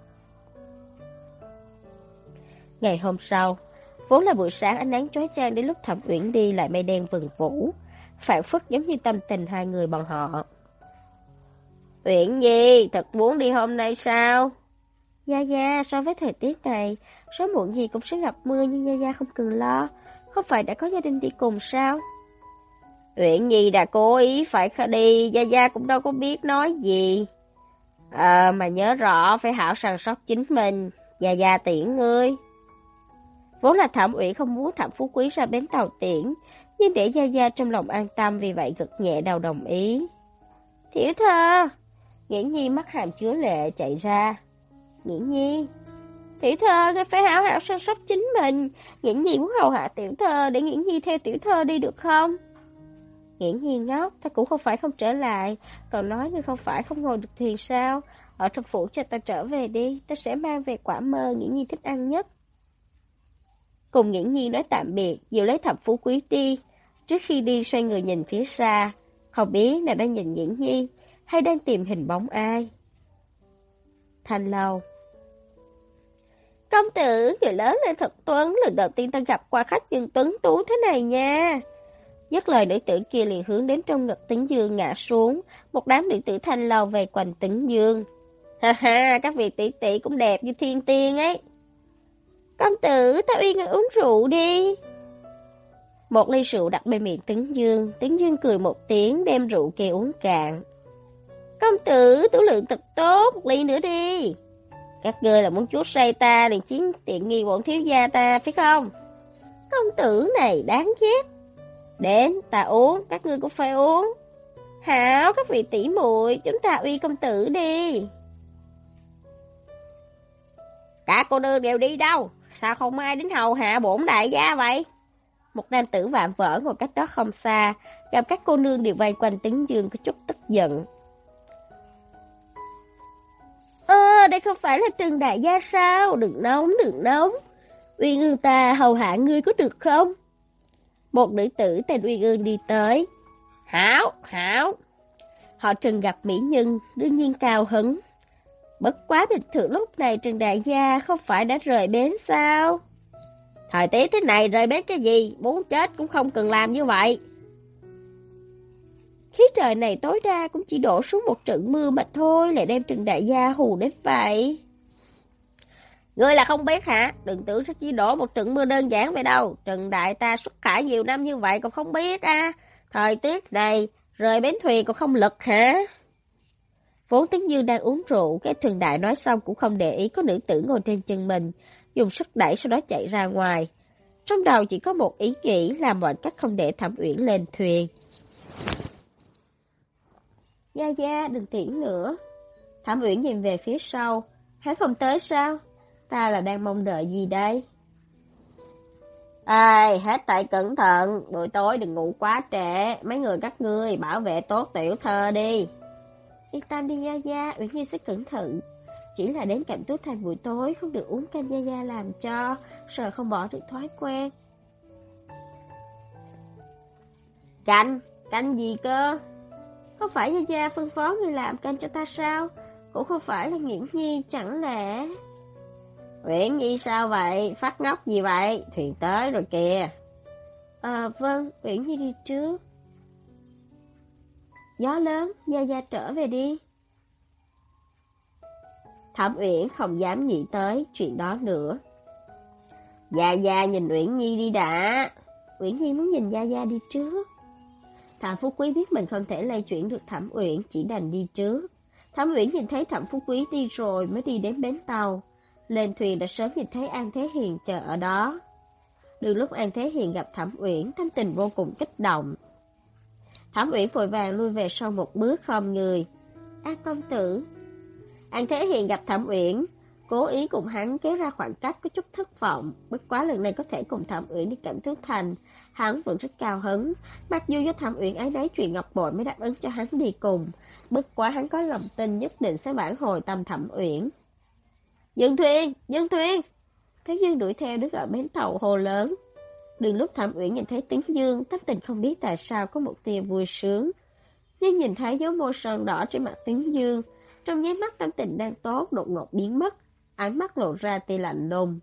Ngày hôm sau, vốn là buổi sáng ánh nắng chói chang, đến lúc Thẩm Uyển đi lại mây đen vần vũ, phản phất giống như tâm tình hai người bọn họ. Uyển Nhi, thật muốn đi hôm nay sao? Gia, so với thời tiết này, sớm muộn gì cũng sẽ gặp mưa, nhưng Gia không cần lo, không phải đã có gia đình đi cùng sao? Uyển Nhi đã cố ý phải đi, Gia cũng đâu có biết nói gì. Mà nhớ rõ phải hảo săn sóc chính mình, Gia tiễn ngươi. Vốn là Thẩm Uyển không muốn Thẩm Phú Quý ra bến tàu tiễn, nhưng để Gia trong lòng an tâm, vì vậy gật nhẹ đầu đồng ý. Tiểu Thơ! Nghiễn Nhi mắt hàm chứa lệ chạy ra. Nghiễn Nhi! Tiểu Thơ, ngươi phải hảo hảo săn sóc chính mình. Nghiễn Nhi muốn hầu hạ Tiểu Thơ, để Nghiễn Nhi theo Tiểu Thơ đi được không? Nghiễn Nhi ngốc, ta cũng không phải không trở lại. Còn nói ngươi không phải không ngồi được thuyền sao? Ở trong phủ cho ta trở về đi, ta sẽ mang về quả mơ Nghiễn Nhi thích ăn nhất. Cùng Nghiễn Nhi nói tạm biệt, Diệu lấy Thẩm Phú Quý đi. Trước khi đi xoay người nhìn phía xa, không biết nàng đang nhìn Nghiễn Nhi hay đang tìm hình bóng ai. Thanh lâu. Công tử, người lớn lên thật tuấn, lần đầu tiên ta gặp qua khách nhân tuấn tú thế này nha. Dứt lời nữ tử kia liền hướng đến trong ngực Tĩnh Dương ngã xuống, một đám nữ tử thanh lâu về quanh Tĩnh Dương. Ha ha, các vị tỷ tỷ cũng đẹp như thiên tiên ấy. Công tử, ta uy ngươi uống rượu đi. Một ly rượu đặt bên miệng Tĩnh Dương cười một tiếng đem rượu kia uống cạn. Công tử, tửu lượng thật tốt, một ly nữa đi. Các ngươi là muốn chuốt say ta, liền chiếm tiện nghi bọn thiếu gia ta, phải không? Công tử này đáng ghét. Đến, ta uống, các ngươi cũng phải uống. Hảo, các vị tỷ muội, chúng ta uy công tử đi. Cả cô nương đều đi đâu? Sao không ai đến hầu hạ bổn đại gia vậy? Một nam tử vạm vỡ ngồi cách đó không xa, gặp các cô nương đều vây quanh Tĩnh Dương có chút tức giận. Đây không phải là Trừng đại gia sao? Đừng nóng. Uyên Ương ta hầu hạ ngươi có được không? Một nữ tử tên Uyên Ương đi tới. Hảo, hảo. Họ Trừng gặp mỹ nhân, đương nhiên cao hứng. Bất quá bình thường lúc này Trừng đại gia không phải đã rời bến sao? Thời tiết thế này rời bến cái gì, muốn chết cũng không cần làm như vậy. Khí trời này tối đa cũng chỉ đổ xuống một trận mưa mà thôi, lại đem Trừng đại gia hù đến vậy. Ngươi là không biết hả? Đừng tưởng sẽ chỉ đổ một trận mưa đơn giản vậy đâu. Trừng đại ta xuất khải nhiều năm như vậy còn không biết à? Thời tiết này rời bến thuyền còn không lực hả? Vốn Tấn Dương đang uống rượu, cái Trừng đại nói xong cũng không để ý có nữ tử ngồi trên chân mình, dùng sức đẩy sau đó chạy ra ngoài. Trong đầu chỉ có một ý nghĩ là mọi cách không để Thẩm Uyển lên thuyền. Gia Gia đừng tiễn nữa. Thẩm Uyển nhìn về phía sau. Hắn không tới sao? Ta là đang mong đợi gì đây? Ai, hết tay cẩn thận, buổi tối đừng ngủ quá trễ, mấy người các ngươi bảo vệ tốt tiểu thơ đi. Yên tâm đi Gia Gia, Uyển Nhi sẽ cẩn thận. Chỉ là đến Cẩm Tú Thành buổi tối không được uống canh Gia Gia làm cho, sợ không bỏ được thói quen. Canh gì cơ? Không phải Gia Gia phân phó người làm canh cho ta sao? Cũng không phải là Nghiễn Nhi, chẳng lẽ... Uyển Nhi sao vậy? Phát ngốc gì vậy? Thuyền tới rồi kìa. Vâng, Uyển Nhi đi trước. Gió lớn, Gia Gia trở về đi. Thẩm Uyển không dám nghĩ tới chuyện đó nữa. Gia Gia nhìn Uyển Nhi đi đã. Uyển Nhi muốn nhìn Gia Gia đi trước. Thẩm Phú Quý biết mình không thể lay chuyển được Thẩm Uyển, chỉ đành đi trước. Thẩm Uyển nhìn thấy Thẩm Phú Quý đi rồi mới đi đến bến tàu. Lên thuyền đã sớm nhìn thấy An Thế Hiền chờ ở đó. Từ lúc An Thế Hiền gặp Thẩm Uyển, tâm tình vô cùng kích động. Thẩm Uyển vội vàng lui về sau một bước khom người. An công tử. An Thế Hiền gặp Thẩm Uyển, cố ý cùng hắn kéo ra khoảng cách có chút thất vọng. Bất quá lần này có thể cùng Thẩm Uyển đi Cẩm Tú Thành, hắn vẫn rất cao hứng. Mặc dù do Thẩm Uyển ấy nấy chuyện ngọc bội mới đáp ứng cho hắn đi cùng, bất quá hắn có lòng tin nhất định sẽ vãn hồi tâm Thẩm Uyển. Dừng thuyền, dừng thuyền. Tấn Dương đuổi theo đứng ở bến tàu hồ lớn. Đường lúc Thẩm Uyển nhìn thấy Tấn Dương, tâm tình không biết tại sao có một tia vui sướng. Nhưng nhìn thấy dấu môi son đỏ trên mặt Tấn Dương, trong nháy mắt tâm tình đang tốt đột ngột biến mất, ánh mắt lộ ra tia lạnh lùng.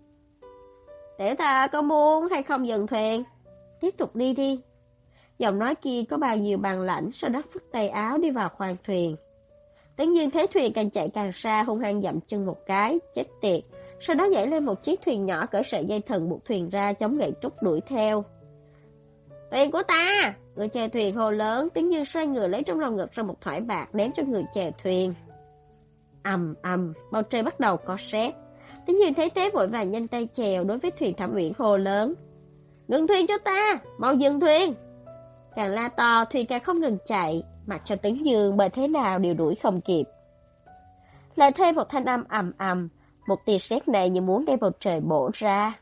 Tiểu thà có muốn hay không dừng thuyền? Tiếp tục đi đi. Giọng nói kia có bao nhiêu bằng lãnh, sau đó phất tay áo đi vào khoang thuyền. Tấn Dương thấy thuyền càng chạy càng xa, hung hăng dậm chân một cái, chết tiệt. Sau đó nhảy lên một chiếc thuyền nhỏ cỡ sợi dây thừng buộc thuyền ra, chống gậy trúc đuổi theo. Thuyền của ta! Người chèo thuyền hô lớn. Tấn Dương xoay người lấy trong lòng ngực ra một thỏi bạc ném cho người chèo thuyền. Ầm ầm, bầu trời bắt đầu có sét. Tấn Dương thấy thế vội vàng nhanh tay chèo đối với thuyền Thẩm Uyển hô lớn. Ngừng thuyền cho ta! Mau dừng thuyền! Càng la to, thuyền càng không ngừng chạy, mặc cho Tấn Dương bởi thế nào đều đuổi không kịp. Lại thêm một thanh âm ầm ầm, một tia sét này như muốn đem bầu trời bổ ra.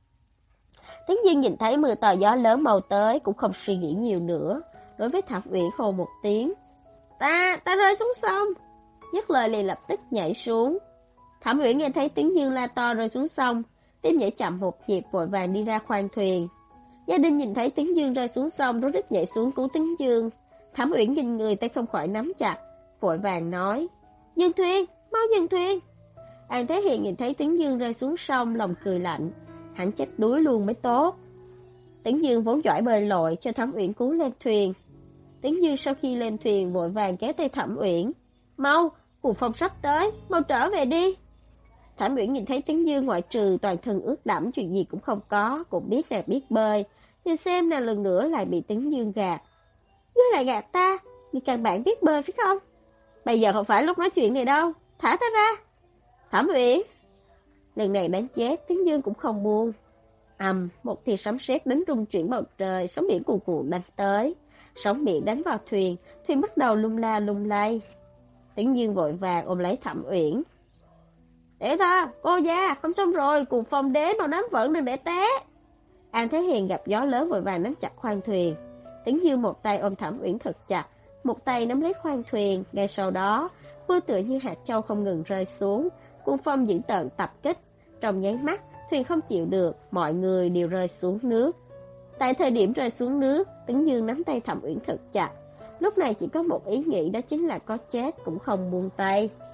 Tấn Dương nhìn thấy mưa to gió lớn mau tới, cũng không suy nghĩ nhiều nữa, đối với Thẩm Uyển hô một tiếng. Ta rơi xuống sông! Dứt lời liền lập tức nhảy xuống. Thẩm Uyển nghe thấy Tấn Dương la to rơi xuống sông, tim nhảy chậm một nhịp vội vàng đi ra khoang thuyền. Gia đình nhìn thấy Tấn Dương rơi xuống sông, rối rít nhảy xuống cứu Tấn Dương. Thẩm Uyển nhìn người tay không khỏi nắm chặt, vội vàng nói: "Dừng thuyền, mau dừng thuyền!" An Thế Hiền nhìn thấy Tấn Dương rơi xuống sông, lòng cười lạnh, hắn chết đuối luôn mới tốt. Tấn Dương vốn giỏi bơi lội, cho Thẩm Uyển cứu lên thuyền. Tấn Dương sau khi lên thuyền vội vàng kéo tay Thẩm Uyển: "Mau, cuồng phong sắp tới, mau trở về đi." Thẩm Uyển nhìn thấy Tấn Dương ngoại trừ toàn thân ướt đẫm chuyện gì cũng không có, cũng biết là biết bơi, thì xem nào lần nữa lại bị Tấn Dương gạt. "Ngươi lại gạt ta, ngươi căn bản biết bơi phải không? Bây giờ không phải lúc nói chuyện này đâu, thả ta ra." Thẩm Uyển. Lần này đánh chết, Tấn Dương cũng không buông. Một tia sấm sét đánh rung chuyển bầu trời, sóng biển cuồn cuộn đánh tới. Sóng biển đánh vào thuyền, thuyền bắt đầu lung la lung lay. Tấn Dương vội vàng ôm lấy Thẩm Uyển. "Để ta, cô gia, không xong rồi, cuồng phong đến mau nắm vững đừng để té." An Thế Hiền gặp gió lớn vội vàng nắm chặt khoang thuyền. Tấn Dương một tay ôm Thẩm Uyển thật chặt, một tay nắm lấy khoang thuyền. Ngay sau đó, mưa tựa như hạt châu không ngừng rơi xuống, cuồng phong dữ tợn tập kích. Trong nháy mắt, Thuyền không chịu được, mọi người đều rơi xuống nước. Tại thời điểm rơi xuống nước, Tấn Dương nắm tay Thẩm Uyển thật chặt. Lúc này chỉ có một ý nghĩ, đó chính là có chết cũng không buông tay.